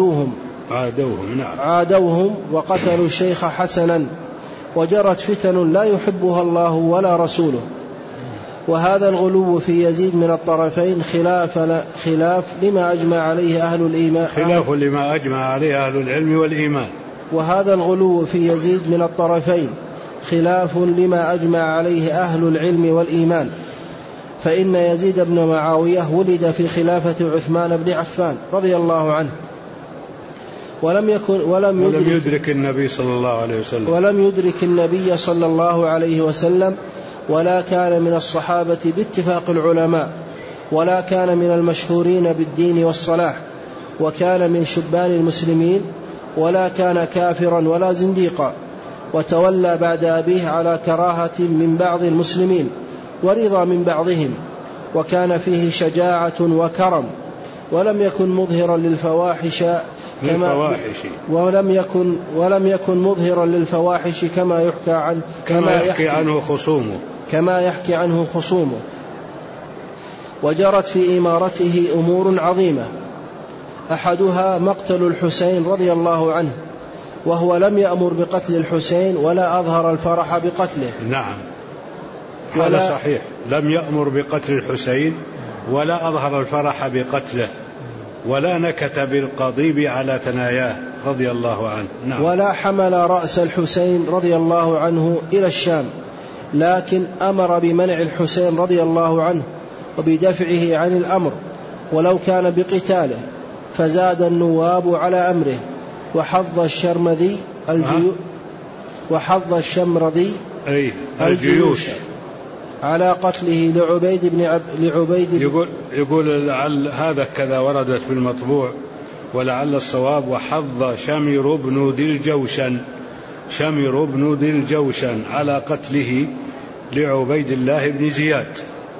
عادوهم وقتلوا الشيخ حسنا، وجرت فتن لا يحبها الله ولا رسوله. وهذا الغلو في يزيد من الطرفين خلاف لما أجمع عليه أهل الإيمان، خلاف لما أجمع عليه أهل العلم والإيمان. وهذا الغلو في يزيد من الطرفين خلاف لما أجمع عليه أهل العلم والإيمان، فإن يزيد بن معاوية ولد في خلافة عثمان بن عفان رضي الله عنه، ولم يدرك النبي صلى الله عليه وسلم، ولا كان من الصحابة باتفاق العلماء، ولا كان من المشهورين بالدين والصلاح، وكان من شبان المسلمين، ولا كان كافرا ولا زنديقا، وتولى بعد أبيه على كراهة من بعض المسلمين ورضا من بعضهم، وكان فيه شجاعة وكرم، ولم يكن مظهرا للفواحش كما يحكي عنه خصومه. وجرت في إمارته أمور عظيمة، أحدها مقتل الحسين رضي الله عنه، وهو لم يأمر بقتل الحسين ولا أظهر الفرح بقتله. نعم، هذا صحيح، لم يأمر بقتل الحسين ولا أظهر الفرح بقتله ولا نكت بالقضيب على ثناياه رضي الله عنه. نعم. ولا حمل رأس الحسين رضي الله عنه إلى الشام، لكن أمر بمنع الحسين رضي الله عنه وبدفعه عن الأمر ولو كان بقتاله، فزاد النواب على أمره، وحض الشمرذي الجيوش على قتله لعبيد يقول لعل هذا كذا وردت في المطبوع، ولعل الصواب وحض شمر بن ذي الجوشن على قتله لعبيد الله بن زياد،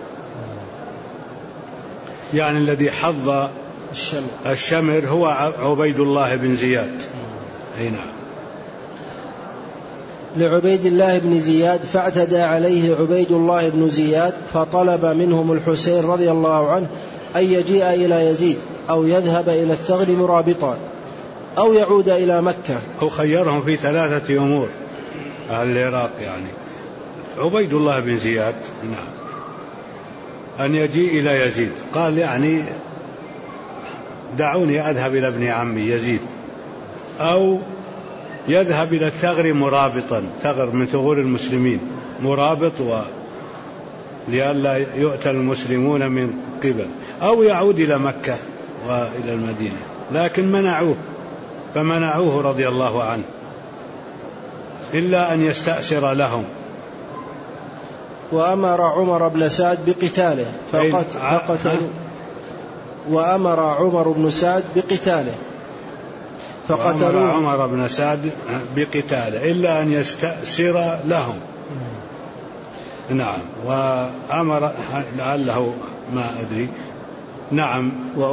يعني الذي حض الشمر هو عبيد الله بن زياد. أي نعم. لعبيد الله بن زياد، فاعتدى عليه عبيد الله بن زياد، فطلب منهم الحسين رضي الله عنه أن يجيء إلى يزيد أو يذهب إلى الثغر مرابطا أو يعود إلى مكة. هو خيرهم في 3 أمور أهل العراق، يعني عبيد الله بن زياد نعم أن يجيء إلى يزيد، قال يعني دعوني أذهب إلى ابن عمي يزيد، أو يذهب إلى الثغر مرابطا، ثغر من ثغور المسلمين مرابط لئلا يؤتى المسلمون من قبل، أو يعود إلى مكة وإلى المدينة، لكن فمنعوه رضي الله عنه إلا أن يستأسر لهم. وأمر عمر بن سعد بقتاله وأمر عمر بن سعد بقتاله فقتلوه. عمر بن سعد بقتاله إلا أن يستأسر لهم. نعم. وأمر لعله ما أدري. نعم.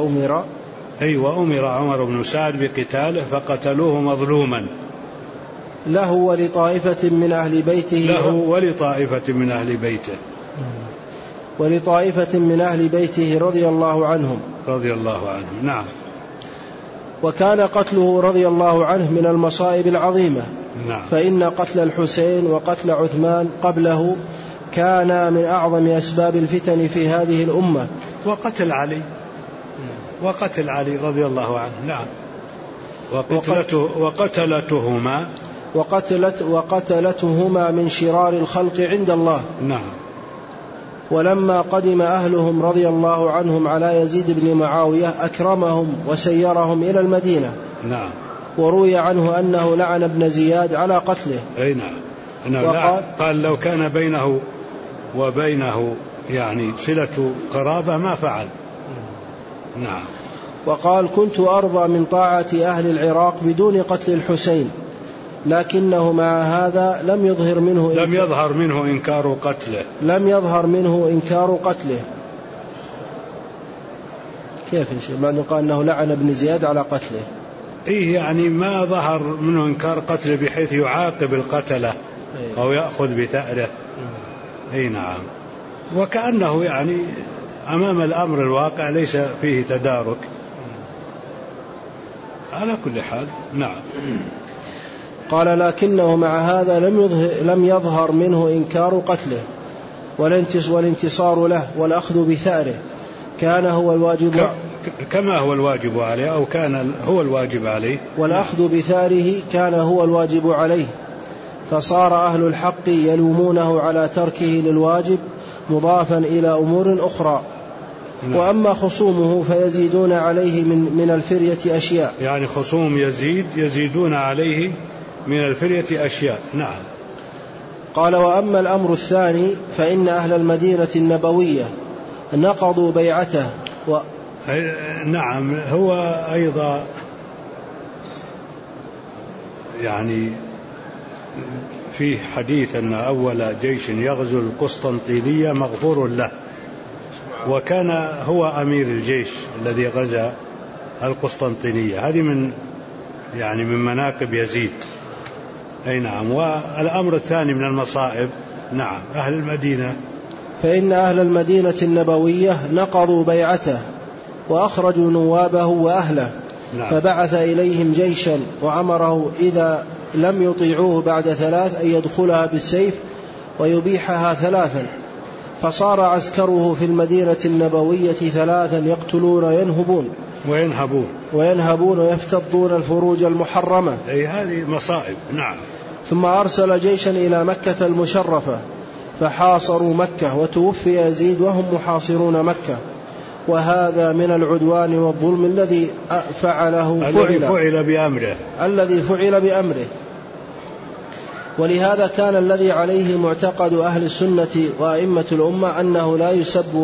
وأمر عمر بن سعد بقتاله فقتلوه مظلوما له ولطائفة من أهل بيته رضي الله عنهم. نعم. وكان قتله رضي الله عنه من المصائب العظيمة. نعم. فإن قتل الحسين وقتل عثمان قبله كان من أعظم أسباب الفتن في هذه الأمة. وقتل علي رضي الله عنه. نعم. وقتلتهما من شرار الخلق عند الله. نعم. ولما قدم أهلهم رضي الله عنهم على يزيد بن معاوية أكرمهم وسيرهم إلى المدينة. نعم. وروي عنه أنه لعن ابن زياد على قتله. أي نعم. قال لو كان بينه وبينه يعني صلة قرابة ما فعل. نعم. وقال كنت أرضى من طاعة أهل العراق بدون قتل الحسين، لكنه مع هذا لم يظهر منه إنكار قتله. كيف مع أنه قال أنه لعن ابن زياد على قتله؟ يعني ما ظهر منه إنكار قتله بحيث يعاقب القتلة أو يأخذ بثأره. نعم. وكأنه يعني أمام الأمر الواقع ليس فيه تدارك على كل حال. نعم. قال لكنه مع هذا لم يظهر منه إنكار قتله والانتصار له والأخذ بثأره، كان هو الواجب كما هو الواجب عليه أو كان هو الواجب عليه، والأخذ بثأره كان هو الواجب عليه، فصار أهل الحق يلومونه على تركه للواجب مضافا إلى أمور أخرى. وأما خصومه فيزيدون عليه من الفرية أشياء، يعني خصوم يزيدون عليه من الفرية أشياء. نعم. قال وأما الأمر الثاني فإن أهل المدينة النبوية نقضوا بيعته نعم. هو أيضا يعني في حديث أن أول جيش يغزو القسطنطينية مغفور له، وكان هو أمير الجيش الذي غزا القسطنطينية. هذه من مناقب يزيد. نعم. والأمر الثاني من المصائب نعم أهل المدينة فإن أهل المدينة النبوية نقضوا بيعته وأخرجوا نوابه وأهله. فبعث إليهم جيشا وأمره إذا لم يطيعوه بعد 3 أن يدخلها بالسيف ويبيحها 3. فصار عسكره في المدينة النبوية 3 يقتلون وينهبون ويفتضون الفروج المحرمة. أي هذه مصائب. نعم. ثم أرسل جيشا إلى مكة المشرفة فحاصروا مكة وتوفي يزيد وهم محاصرون مكة. وهذا من العدوان والظلم الذي فعل بأمره. ولهذا كان الذي عليه معتقد أهل السنة وأئمة الأمة أنه لا يسب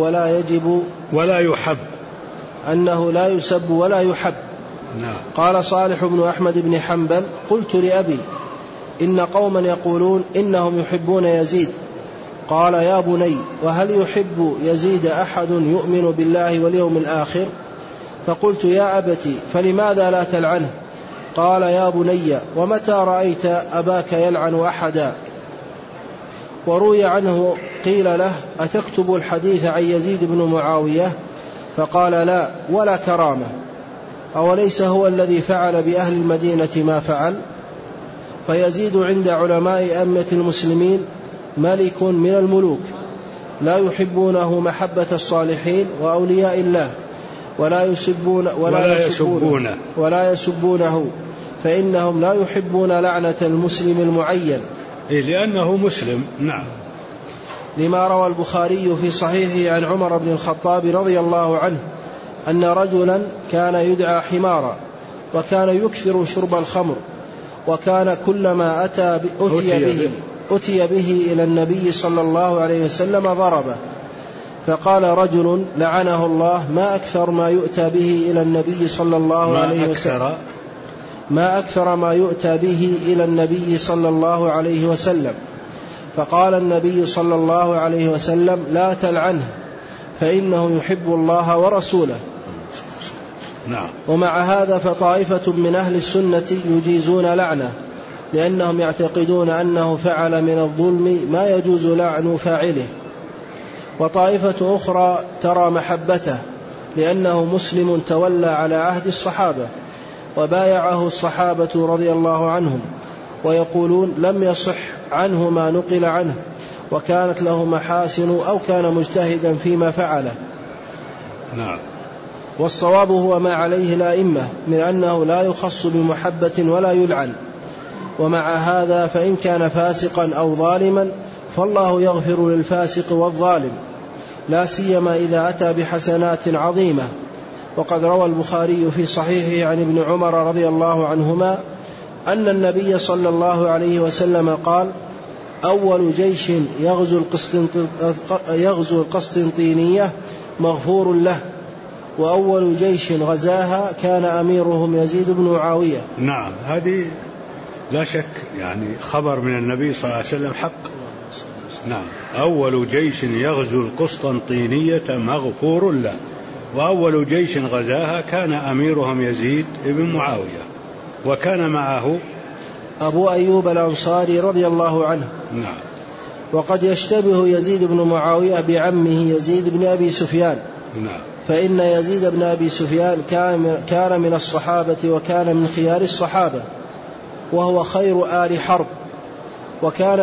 ولا يحب. قال صالح بن أحمد بن حنبل: قلت لأبي: إن قوما يقولون إنهم يحبون يزيد. قال: يا بني، وهل يحب يزيد أحد يؤمن بالله واليوم الآخر؟ فقلت: يا أبتي، فلماذا لا تلعنه؟ قال: يا بني، ومتى رأيت أباك يلعن أحدا؟ وروي عنه قيل له: أتكتب الحديث عن يزيد بن معاوية؟ فقال: لا، ولا كرامة. أوليس هو الذي فعل بأهل المدينة ما فعل؟ فيزيد عند علماء أئمة المسلمين ملك من الملوك، لا يحبونه محبة الصالحين وأولياء الله، ولا يسبونه، فإنهم لا يحبون لعنة المسلم المعين لأنه مسلم. نعم. لما روى البخاري في صحيحه عن عمر بن الخطاب رضي الله عنه أن رجلا كان يدعى حمارا، وكان يكثر شرب الخمر، وكان كلما أتي به إلى النبي صلى الله عليه وسلم ضربه. فقال رجل لعنه الله: ما أكثر ما يؤتى به إلى النبي صلى الله عليه وسلم ما أكثر ما يؤتى به إلى النبي صلى الله عليه وسلم. فقال النبي صلى الله عليه وسلم: لا تلعنه، فإنه يحب الله ورسوله. نعم. ومع هذا فطائفة من أهل السنة يجيزون لعنه، لأنهم يعتقدون أنه فعل من الظلم ما يجوز لعن فاعله. وطائفة أخرى ترى محبته، لأنه مسلم تولى على عهد الصحابة وبايعه الصحابة رضي الله عنهم، ويقولون لم يصح عنه ما نقل عنه، وكانت له محاسن أو كان مجتهدا فيما فعله. نعم. والصواب هو ما عليه الأئمة من أنه لا يخص بمحبة ولا يلعن. ومع هذا فإن كان فاسقا أو ظالما فالله يغفر للفاسق والظالم، لا سيما إذا أتى بحسنات عظيمة. وقد روى البخاري في صحيحه عن ابن عمر رضي الله عنهما أن النبي صلى الله عليه وسلم قال: أول جيش يغزو القسطنطينية مغفور له، وأول جيش غزاها كان أميرهم يزيد بن معاوية. نعم، هذه لا شك يعني خبر من النبي صلى الله عليه وسلم حق. نعم. أول جيش يغزو القسطنطينية مغفور له، وأول جيش غزاها كان أميرهم يزيد بن معاوية، وكان معه أبو أيوب الأنصاري رضي الله عنه. نعم. وقد يشتبه يزيد بن معاوية بعمه يزيد بن أبي سفيان. نعم. فإن يزيد بن أبي سفيان كان من الصحابة، وكان من خيار الصحابة، وهو خير آل حرب، وكان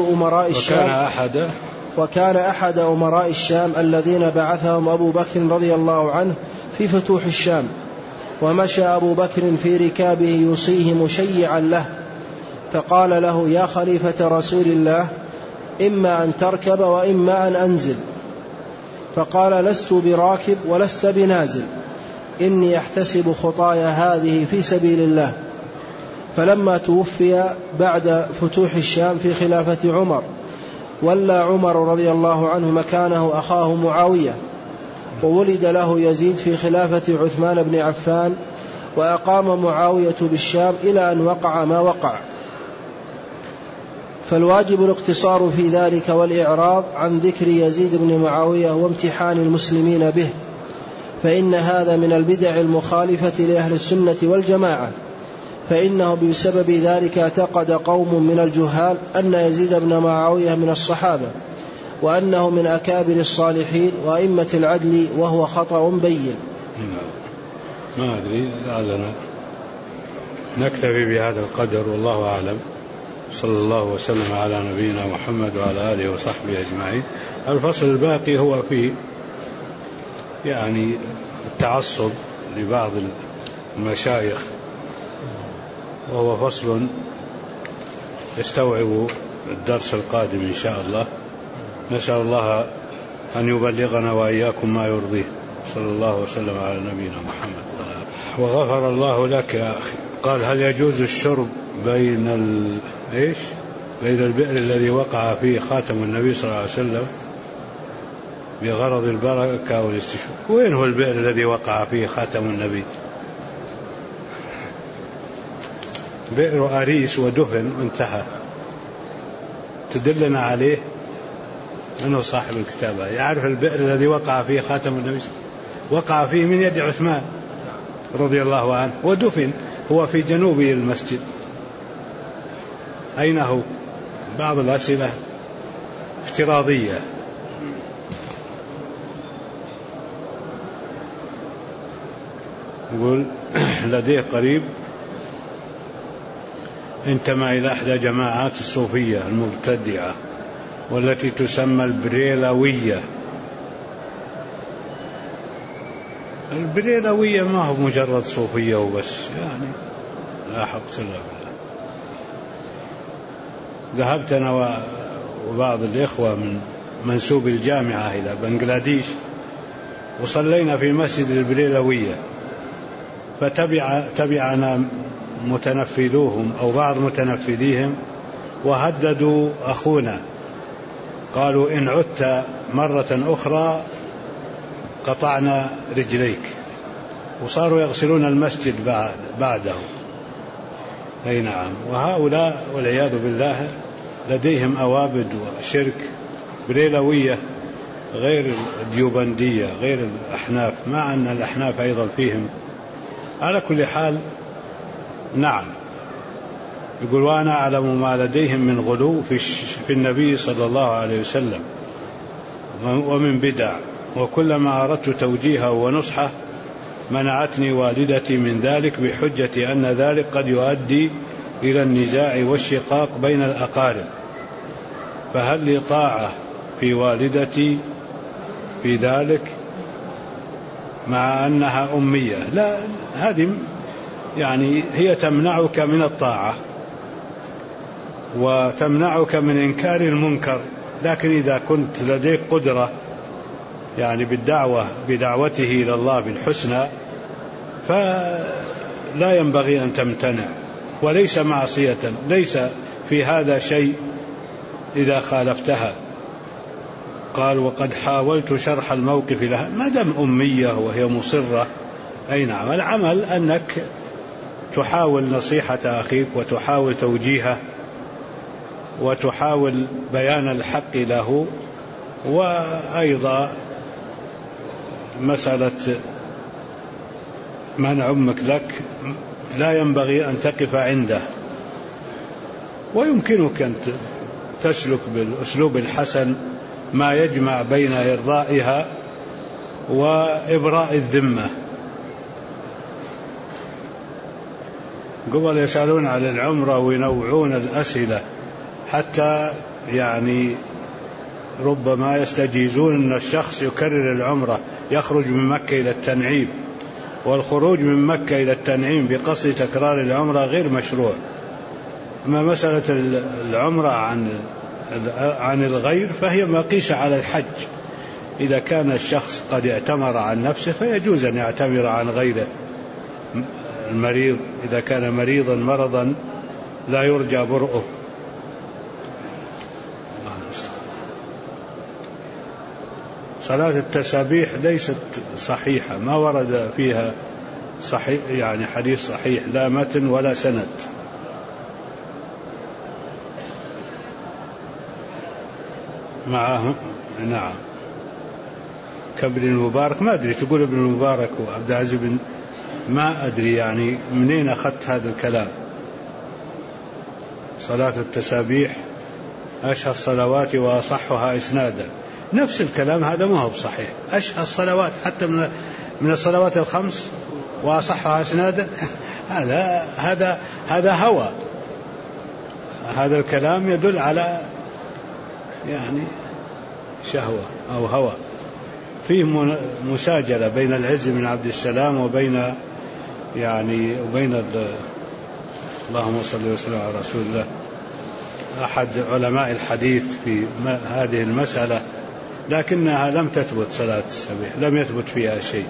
أحد أمراء الشام الذين بعثهم أبو بكر رضي الله عنه في فتوح الشام. ومشى أبو بكر في ركابه يوصيه مشيعا له، فقال له: يا خليفة رسول الله، إما أن تركب وإما أن أنزل. فقال: لست براكب ولست بنازل، إني أحتسب خطايا هذه في سبيل الله. فلما توفي بعد فتوح الشام في خلافة عمر، ولى عمر رضي الله عنه مكانه أخاه معاوية، وولد له يزيد في خلافة عثمان بن عفان، وأقام معاوية بالشام إلى أن وقع ما وقع. فالواجب الاقتصار في ذلك والإعراض عن ذكر يزيد بن معاوية وامتحان المسلمين به، فإن هذا من البدع المخالفة لأهل السنة والجماعة، فإنه بسبب ذلك اعتقد قوم من الجهال أن يزيد بن معاوية من الصحابة، وأنه من أكابر الصالحين وأئمة العدل، وهو خطأ بين. ما أدري، لعلنا نكتفي بهذا القدر، والله أعلم. صلى الله وسلم على نبينا محمد وعلى آله وصحبه أجمعين. الفصل الباقي هو في يعني التعصب لبعض المشايخ، وهو فصل يستوعب الدرس القادم إن شاء الله. نسأل الله أن يبلغنا وإياكم ما يرضيه. صلى الله وسلم على نبينا محمد. وغفر الله لك يا أخي. قال: هل يجوز الشرب بين البئر الذي وقع فيه خاتم النبي صلى الله عليه وسلم بغرض البركة والاستشفاء؟ وين هو البئر الذي وقع فيه خاتم النبي؟ بئر أريس ودفن وانتهى. تدلنا عليه أنه صاحب الكتابة يعرف البئر الذي وقع فيه خاتم النبي، وقع فيه من يد عثمان رضي الله عنه، ودفن هو في جنوب المسجد. أين هو؟ بعض الأسئلة افتراضية. يقول: لديه قريب انتمى إلى إحدى جماعات الصوفية المبتدعة والتي تسمى البريلوية. البريلوية ما هو مجرد صوفية وبس، يعني لا حق إلا بالله. ذهبت أنا وبعض الإخوة من منسوب الجامعة إلى بنغلاديش، وصلينا في مسجد البريلوية، فتبعنا متنفذوهم أو بعض متنفذيهم وهددوا أخونا، قالوا: إن عدت مرة أخرى قطعنا رجليك. وصاروا يغسلون المسجد بعده. أي نعم. وهؤلاء والعياذ بالله لديهم أوابد وشرك. بريلوية غير الديوبندية غير الأحناف، مع أن الأحناف أيضا فيهم. على كل حال نعم. يقول: وأنا أعلم ما لديهم من غلو في النبي صلى الله عليه وسلم ومن بدع، وكلما أردت توجيهه ونصحه منعتني والدتي من ذلك بحجة أن ذلك قد يؤدي إلى النزاع والشقاق بين الأقارب، فهل لي طاعة في والدتي في ذلك مع أنها أمية؟ لا، هذه يعني هي تمنعك من الطاعة وتمنعك من إنكار المنكر، لكن إذا كنت لديك قدرة يعني بدعوته إلى الله بالحسنى فلا ينبغي أن تمتنع، وليس معصية، ليس في هذا شيء إذا خالفتها. قال: وقد حاولت شرح الموقف لها، ما دام أمية وهي مصرة. أي نعم. العمل أنك تحاول نصيحة أخيك وتحاول توجيهه وتحاول بيان الحق له. وأيضا مسألة منع أمك لك لا ينبغي أن تقف عنده، ويمكنك أن تسلك بالأسلوب الحسن ما يجمع بين إرضائها وإبراء الذمة. قبل يسألون على العمرة وينوعون الأسئلة حتى يعني ربما يستجيزون أن الشخص يكرر العمرة، يخرج من مكة إلى التنعيم، والخروج من مكة إلى التنعيم بقصد تكرار العمرة غير مشروع. أما مسألة العمرة عن الغير فهي مقيسة على الحج. إذا كان الشخص قد اعتمر عن نفسه فيجوز أن يعتمر عن غيره. المريض إذا كان مريضا مرضا لا يرجى برؤه. صلاة التسابيح ليست صحيحة، ما ورد فيها صحيح يعني حديث صحيح، لا متن ولا سند. معهم نعم كابن المبارك، ما أدري تقول ابن المبارك وعبد العزيز بن، ما أدري يعني منين أخذت هذا الكلام. صلاة التسابيح أشهى الصلوات وأصحها إسنادا. نفس الكلام هذا ما هو بصحيح. أشهى الصلوات حتى من الصلوات الخمس وأصحها إسنادا، هذا هوى. هذا الكلام يدل على يعني شهوة أو هوى. فيه مساجلة بين العز بن عبد السلام وبين اللهم صل وسلم على رسول الله أحد علماء الحديث في هذه المسألة، لكنها لم تثبت. صلاة السبيح لم يثبت فيها شيء.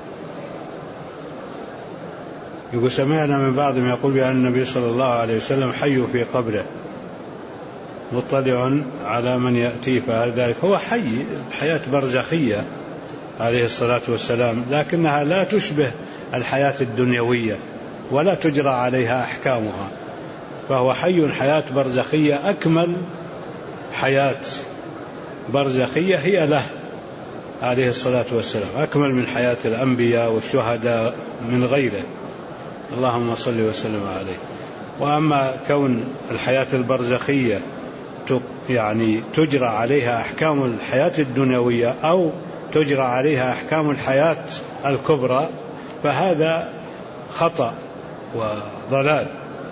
يقول سمعنا من بعضهم يقول بأن النبي صلى الله عليه وسلم حي في قبره مطلع على من يأتيه، فهل ذلك هو حي حياة برزخية عليه الصلاة والسلام، لكنها لا تشبه الحياة الدنيوية ولا تجرى عليها أحكامها، فهو حي حياة برزخية. أكمل حياة برزخية هي له عليه الصلاة والسلام، أكمل من حياة الأنبياء والشهداء من غيره، اللهم صل وسلم عليه. وأما كون الحياة البرزخية يعني تجرى عليها أحكام الحياة الدنيوية أو تجرى عليها أحكام الحياة الكبرى، فهذا خطأ وضلال.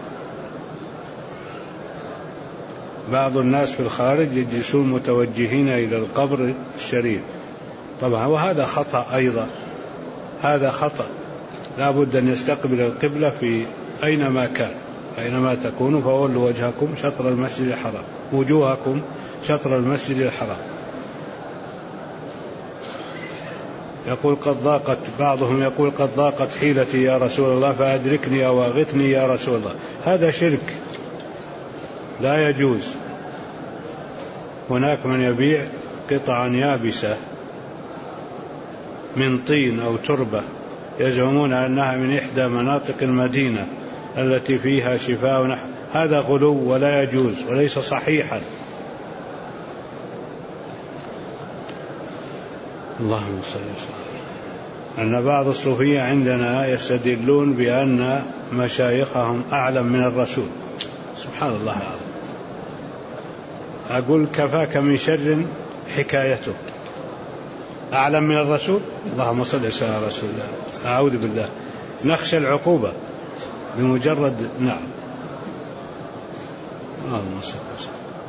بعض الناس في الخارج يجلسون متوجهين إلى القبر الشريف طبعا، وهذا خطأ أيضا، هذا خطأ. لا بد أن يستقبل القبلة في أينما كان، أينما تكونوا فولوا وجهكم شطر المسجد الحرام، وجوهكم شطر المسجد الحرام. يقول بعضهم يقول قد ضاقت حيلتي يا رسول الله فأدركني أو أغثني يا رسول الله. هذا شرك لا يجوز. هناك من يبيع قطعا يابسة من طين أو تربة يزعمون أنها من إحدى مناطق المدينة التي فيها شفاء هذا غلو ولا يجوز وليس صحيحا. اللهم صل وسلم. أن بعض الصوفية عندنا يستدلون بأن مشايخهم أعلم من الرسول. سبحان الله العظيم. أقول كفاك من شر حكايته. أعلم من الرسول؟ اللهم صل وسلم على رسول الله. أعوذ بالله. نخشى العقوبة بمجرد نعم. اللهم صل وسلم.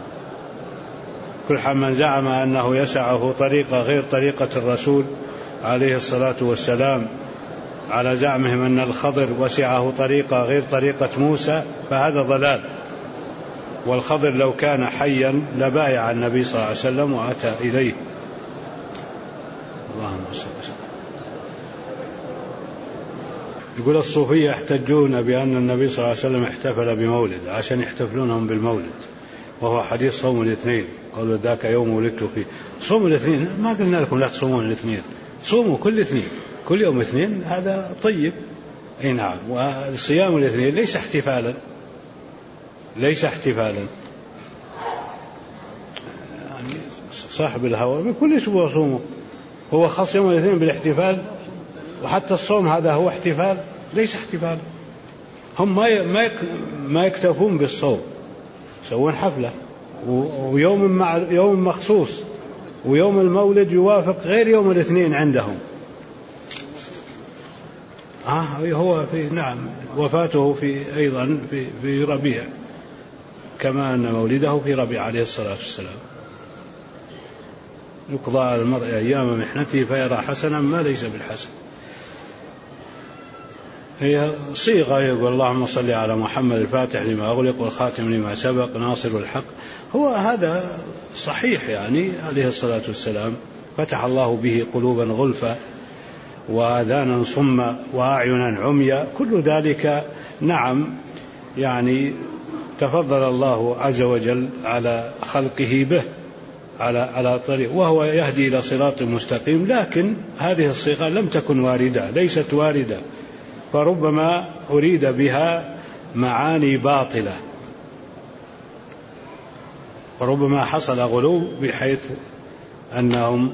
كل من زعم أنه يسعه طريقة غير طريقة الرسول عليه الصلاة والسلام، على زعمهم أن الخضر وسعه طريقة غير طريقة موسى، فهذا ضلال. والخضر لو كان حيا لبايع النبي صلى الله عليه وسلم وأتى إليه. اللهم صل وسلم. يقول الصوفية يحتجون بأن النبي صلى الله عليه وسلم احتفل بمولد عشان يحتفلونهم بالمولد، وهو حديث صوم الاثنين، قالوا ذاك يوم ولدت فيه. صوم الاثنين ما قلنا لكم لا تصومون الاثنين، صوموا كل اثنين، كل يوم اثنين، هذا طيب. اي نعم. والصيام الاثنين ليس احتفالا، ليس احتفالا. يعني صاحب الهوى بكل اسبوع صومه، هو خاص يوم الاثنين بالاحتفال، وحتى الصوم هذا هو احتفال، ليس احتفال. هم ما يكتفون بالصوم، يسوون حفلة ويوم مع يوم مخصوص، ويوم المولد يوافق غير يوم الاثنين عندهم. هو في نعم وفاته في أيضا في ربيع، كما أن مولده في ربيع عليه الصلاة والسلام. يقضى على المرء أيام محنته فيرى حسنا ما ليس بالحسن. هي صيغة يقول اللهم صل على محمد الفاتح لما أغلق والخاتم لما سبق ناصر الحق. هو هذا صحيح، يعني عليه الصلاة والسلام فتح الله به قلوبا غلفا وآذانا صما وأعينا عميا، كل ذلك نعم يعني تفضل الله عز وجل على خلقه به على طريق، وهو يهدي إلى صراط مستقيم. لكن هذه الصيغة لم تكن واردة، ليست واردة، فربما أريد بها معاني باطلة، وربما حصل غلو بحيث أنهم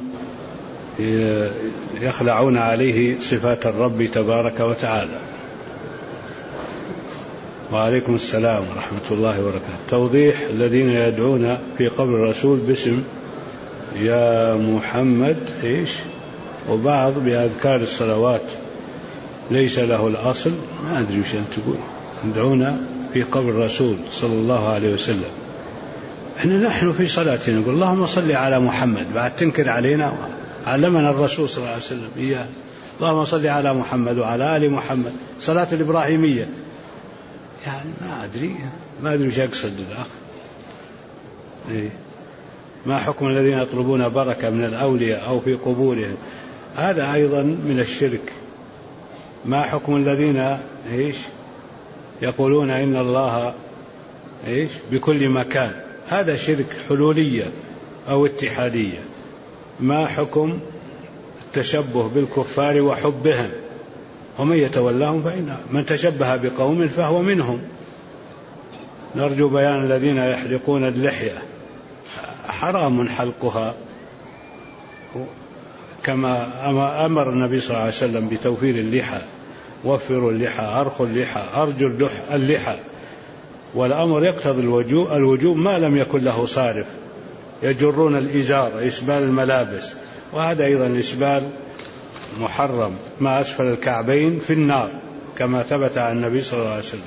يخلعون عليه صفات الرب تبارك وتعالى. وعليكم السلام ورحمة الله وبركاته. توضيح: الذين يدعون في قبر الرسول باسم يا محمد وبعض بأذكار الصلوات ليس له الأصل. ما أدري وش أنت تقول. يدعون في قبر الرسول صلى الله عليه وسلم. نحن في صلاتنا نقول اللهم صل على محمد، بعد تنكر علينا؟ علمنا الرسول صلى الله عليه وسلم إياه. اللهم صل على محمد وعلى آل محمد، صلاة الإبراهيمية. يعني ما أدري وش أقصد الأخ. ما حكم الذين يطلبون بركة من الأولياء أو في قبورهم؟ هذا أيضا من الشرك. ما حكم الذين يقولون إن الله بكل مكان؟ هذا شرك حلولية أو اتحادية. ما حكم التشبه بالكفار وحبهم؟ ومن يتولاهم فإن من تشبه بقوم فهو منهم. نرجو بيان الذين يحلقون اللحية. حرام حلقها، كما أمر النبي صلى الله عليه وسلم بتوفير اللحى. وفروا اللحى، أرخوا اللحى، أرجوا اللحى. والأمر يقتضي الوجوب ما لم يكن له صارف. يجرون الإزار، إسبال الملابس، وهذا أيضا الإسبال محرم. ما أسفل الكعبين في النار، كما ثبت عن النبي صلى الله عليه وسلم.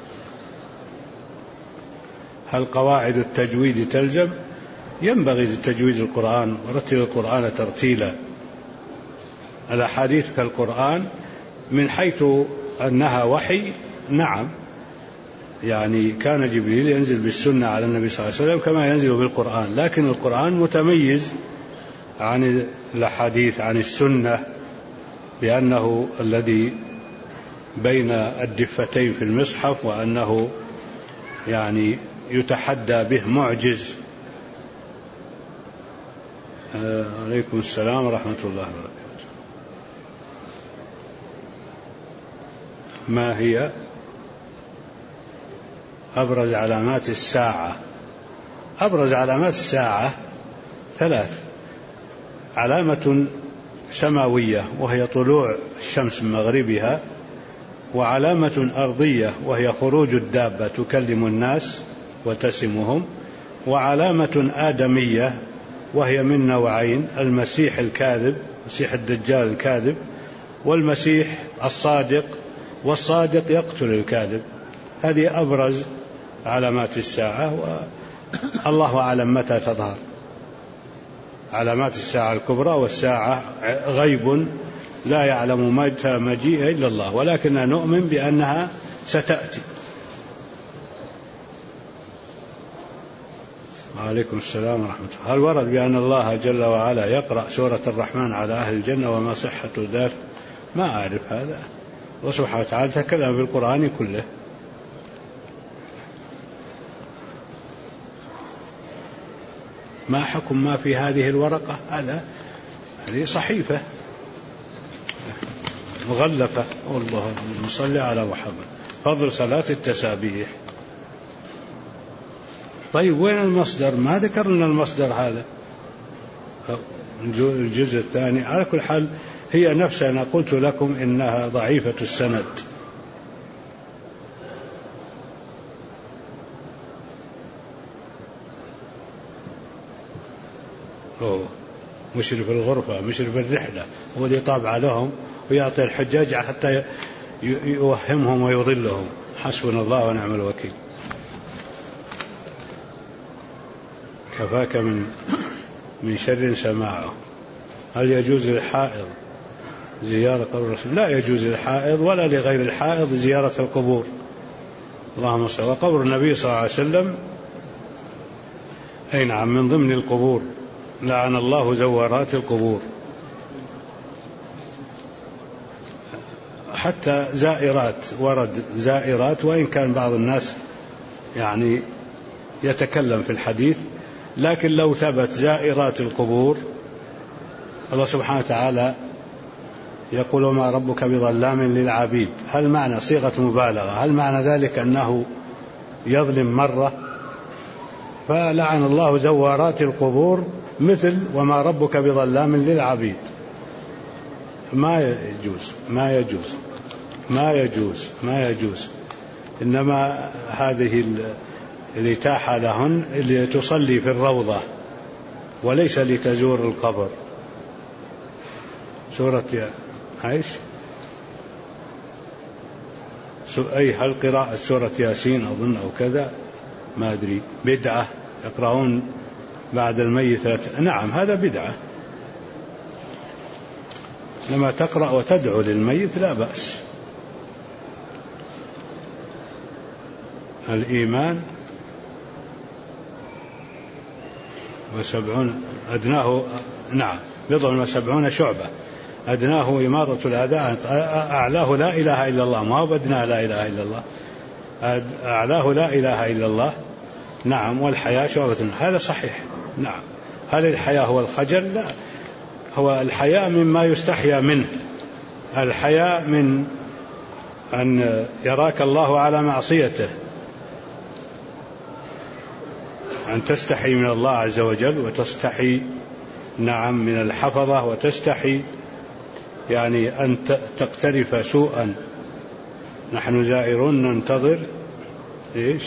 هل قواعد التجويد تلزم؟ ينبغي تجويد القرآن، ورتل القرآن ترتيلا. الأحاديث كالقرآن من حيث أنها وحي، نعم، يعني كان جبريل ينزل بالسنة على النبي صلى الله عليه وسلم كما ينزل بالقرآن، لكن القرآن متميز عن الأحاديث عن السنة بأنه الذي بين الدفتين في المصحف، وأنه يعني يتحدى به معجز. عليكم السلام ورحمة الله وبركاته. ما هي أبرز علامات الساعة؟ أبرز علامات الساعة 3: علامة سماوية وهي طلوع الشمس من مغربها، وعلامة أرضية وهي خروج الدابة تكلم الناس وتسمهم، وعلامة آدمية وهي من نوعين: المسيح الكاذب، مسيح الدجال الكاذب، والمسيح الصادق، والصادق يقتل الكاذب. هذه أبرز علامات الساعة، والله أعلم متى تظهر. علامات الساعة الكبرى والساعة غيب لا يعلم متى مجيء إلا الله، ولكننا نؤمن بأنها ستأتي. وعليكم السلام ورحمة الله. هل ورد بأن الله جل وعلا يقرأ سورة الرحمن على أهل الجنة، وما صحة ذلك؟ ما أعرف هذا. الله سبحانه وتعالى تكلم بالقرآن كله. ما حكم ما في هذه الورقة؟ هذه صحيفة مغلفة. والله صل على محمد. فضل صلاة التسابيح. طيب وين المصدر؟ ما ذكر لنا المصدر هذا. الجزء الثاني. على كل حال هي نفسها، أنا قلت لكم إنها ضعيفة السند. مشرف الغرفة، مشرف الرحلة، هو اللي طابع لهم ويعطي الحجاج حتى يوهمهم ويضلهم. حسبنا الله ونعم الوكيل. كفاك من شر سماعه. هل يجوز للحائض زيارة قبر الرسول؟ لا يجوز للحائض ولا لغير الحائض زيارة القبور. اللهم صل. وقبر النبي صلى الله عليه وسلم أي نعم من ضمن القبور. لعن الله زوارات القبور. حتى زائرات، ورد زائرات، وإن كان بعض الناس يعني يتكلم في الحديث، لكن لو ثبت زائرات القبور، الله سبحانه وتعالى يقول وما ربك بظلام للعبيد. هل معنى صيغة مبالغة؟ هل معنى ذلك أنه يظلم مرة؟ فلعن الله زوارات القبور مثل وما ربك بظلام للعبيد. ما يجوز، ما يجوز، ما يجوز، ما يجوز. إنما هذه الإتاحة لهن اللي تصلي في الروضة وليس لتزور القبر. سورة عيش أي هل قراءة سورة ياسين أظن أو كذا ما أدري بدعة، يقرؤون بعد الميت نعم هذا بدعة، لما تقرأ وتدعو للميت لا بأس. الإيمان 70 أدناه نعم 70 شعبة، أدناه إماطة الأذى، أعلاه لا إله إلا الله، ما هو أدناه لا إله إلا الله، أعلاه لا إله إلا الله. نعم والحياء شعبة، هذا صحيح. نعم هل الحياء هو الخجل؟ لا، هو الحياء مما يستحيا منه، الحياء من أن يراك الله على معصيته، أن تستحي من الله عز وجل وتستحي نعم من الحفظة، وتستحي يعني أن تقترف سوءا. نحن زائرون ننتظر إيش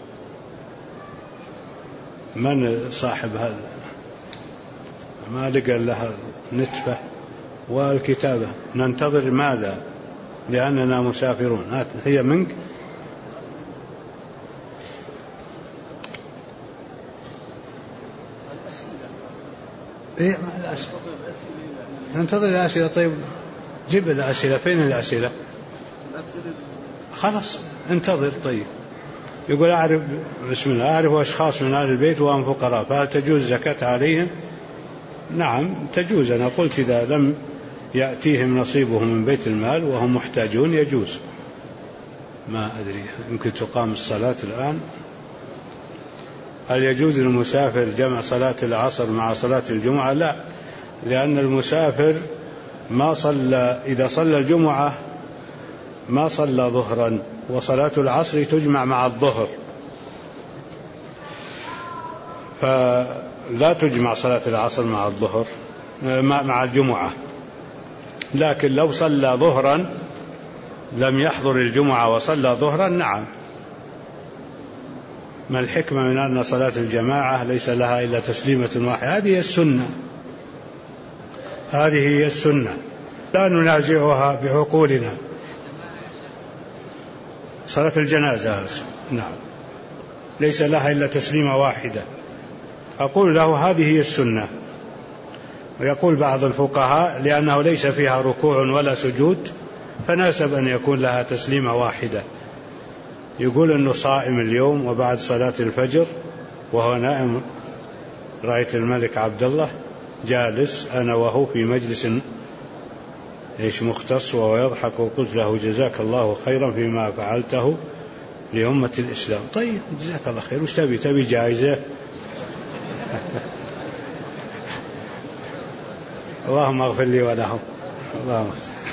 من صاحب هذا ما لقى لها نتفة والكتابة، ننتظر ماذا لأننا مسافرون. هي منك إيه الأسئلة. ننتظر الأسئلة. طيب جيب الأسئلة، فين الأسئلة؟ خلاص انتظر. طيب يقول أعرف بسم الله أعرف أشخاص من أهل البيت وهم فقراء فهل تجوز زكاة عليهم؟ نعم تجوز. أنا قلت إذا لم يأتيهم نصيبهم من بيت المال وهم محتاجون يجوز. ما أدري يمكن تقام الصلاة الآن. هل يجوز للمسافر جمع صلاة العصر مع صلاة الجمعة؟ لا، لأن المسافر ما صلى، إذا صلى الجمعة ما صلى ظهرا، وصلاة العصر تجمع مع الظهر، فلا تجمع صلاة العصر مع الظهر مع الجمعة. لكن لو صلى ظهرا لم يحضر الجمعة وصلى ظهرا نعم. ما الحكمة من أن صلاة الجماعة ليس لها إلا تسليمة واحدة؟ هذه هي السنة، هذه هي السنة، لا ننازعها بعقولنا. صلاة الجنازة نعم ليس لها إلا تسليمة واحدة. أقول له هذه هي السنة. ويقول بعض الفقهاء لأنه ليس فيها ركوع ولا سجود فناسب أن يكون لها تسليمة واحدة. يقول أنه صائم اليوم وبعد صلاة الفجر وهو نائم رأيت الملك عبد الله جالس أنا وهو في مجلس مختص وهو يضحك، وقلت له جزاك الله خيرا فيما فعلته لأمة الإسلام. طيب جزاك الله خير، وش تبي جائزة؟ اللهم اغفر لي ولهم. اللهم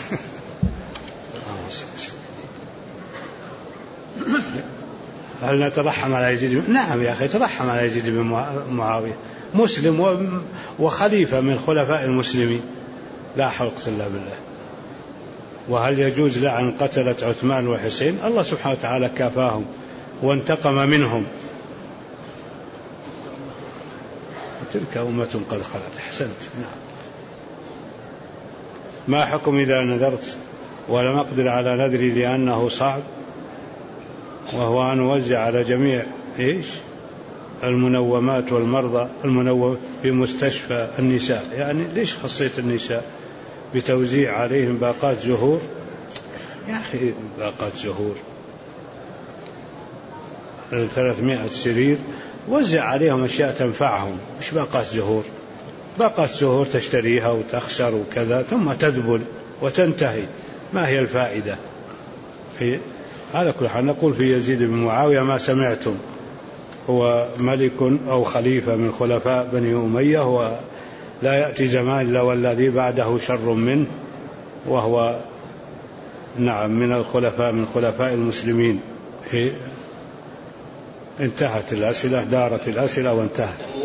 هل نترحم على يزيد؟ نعم يا أخي ترحم على يزيد بن معاوية، مسلم وخليفة من خلفاء المسلمين، لا حول إلا بالله. وهل يجوز لعن قتلة عثمان وحسين؟ الله سبحانه وتعالى كافاهم وانتقم منهم، تلك أمة قد خلت. أحسنت. نعم. ما حكم إذا نذرت ولم أقدر على نذري لأنه صعب، وهو أن أوزع على جميع المنومات والمرضى المنوم في مستشفى النساء؟ يعني ليش خصيت النساء بتوزيع عليهم باقات زهور؟ يا أخي باقات زهور 300 سرير، وزع عليهم أشياء تنفعهم، مش باقات زهور. باقات زهور تشتريها وتخسر وكذا ثم تذبل وتنتهي، ما هي الفائدة؟ على كل حال نقول في يزيد بن معاوية ما سمعتم، هو ملك أو خليفة من خلفاء بني أمية، ولا يأتي زمان إلا والذي بعده شر منه، وهو نعم من الخلفاء من خلفاء المسلمين. انتهت الأسئلة، دارت الأسئلة وانتهت.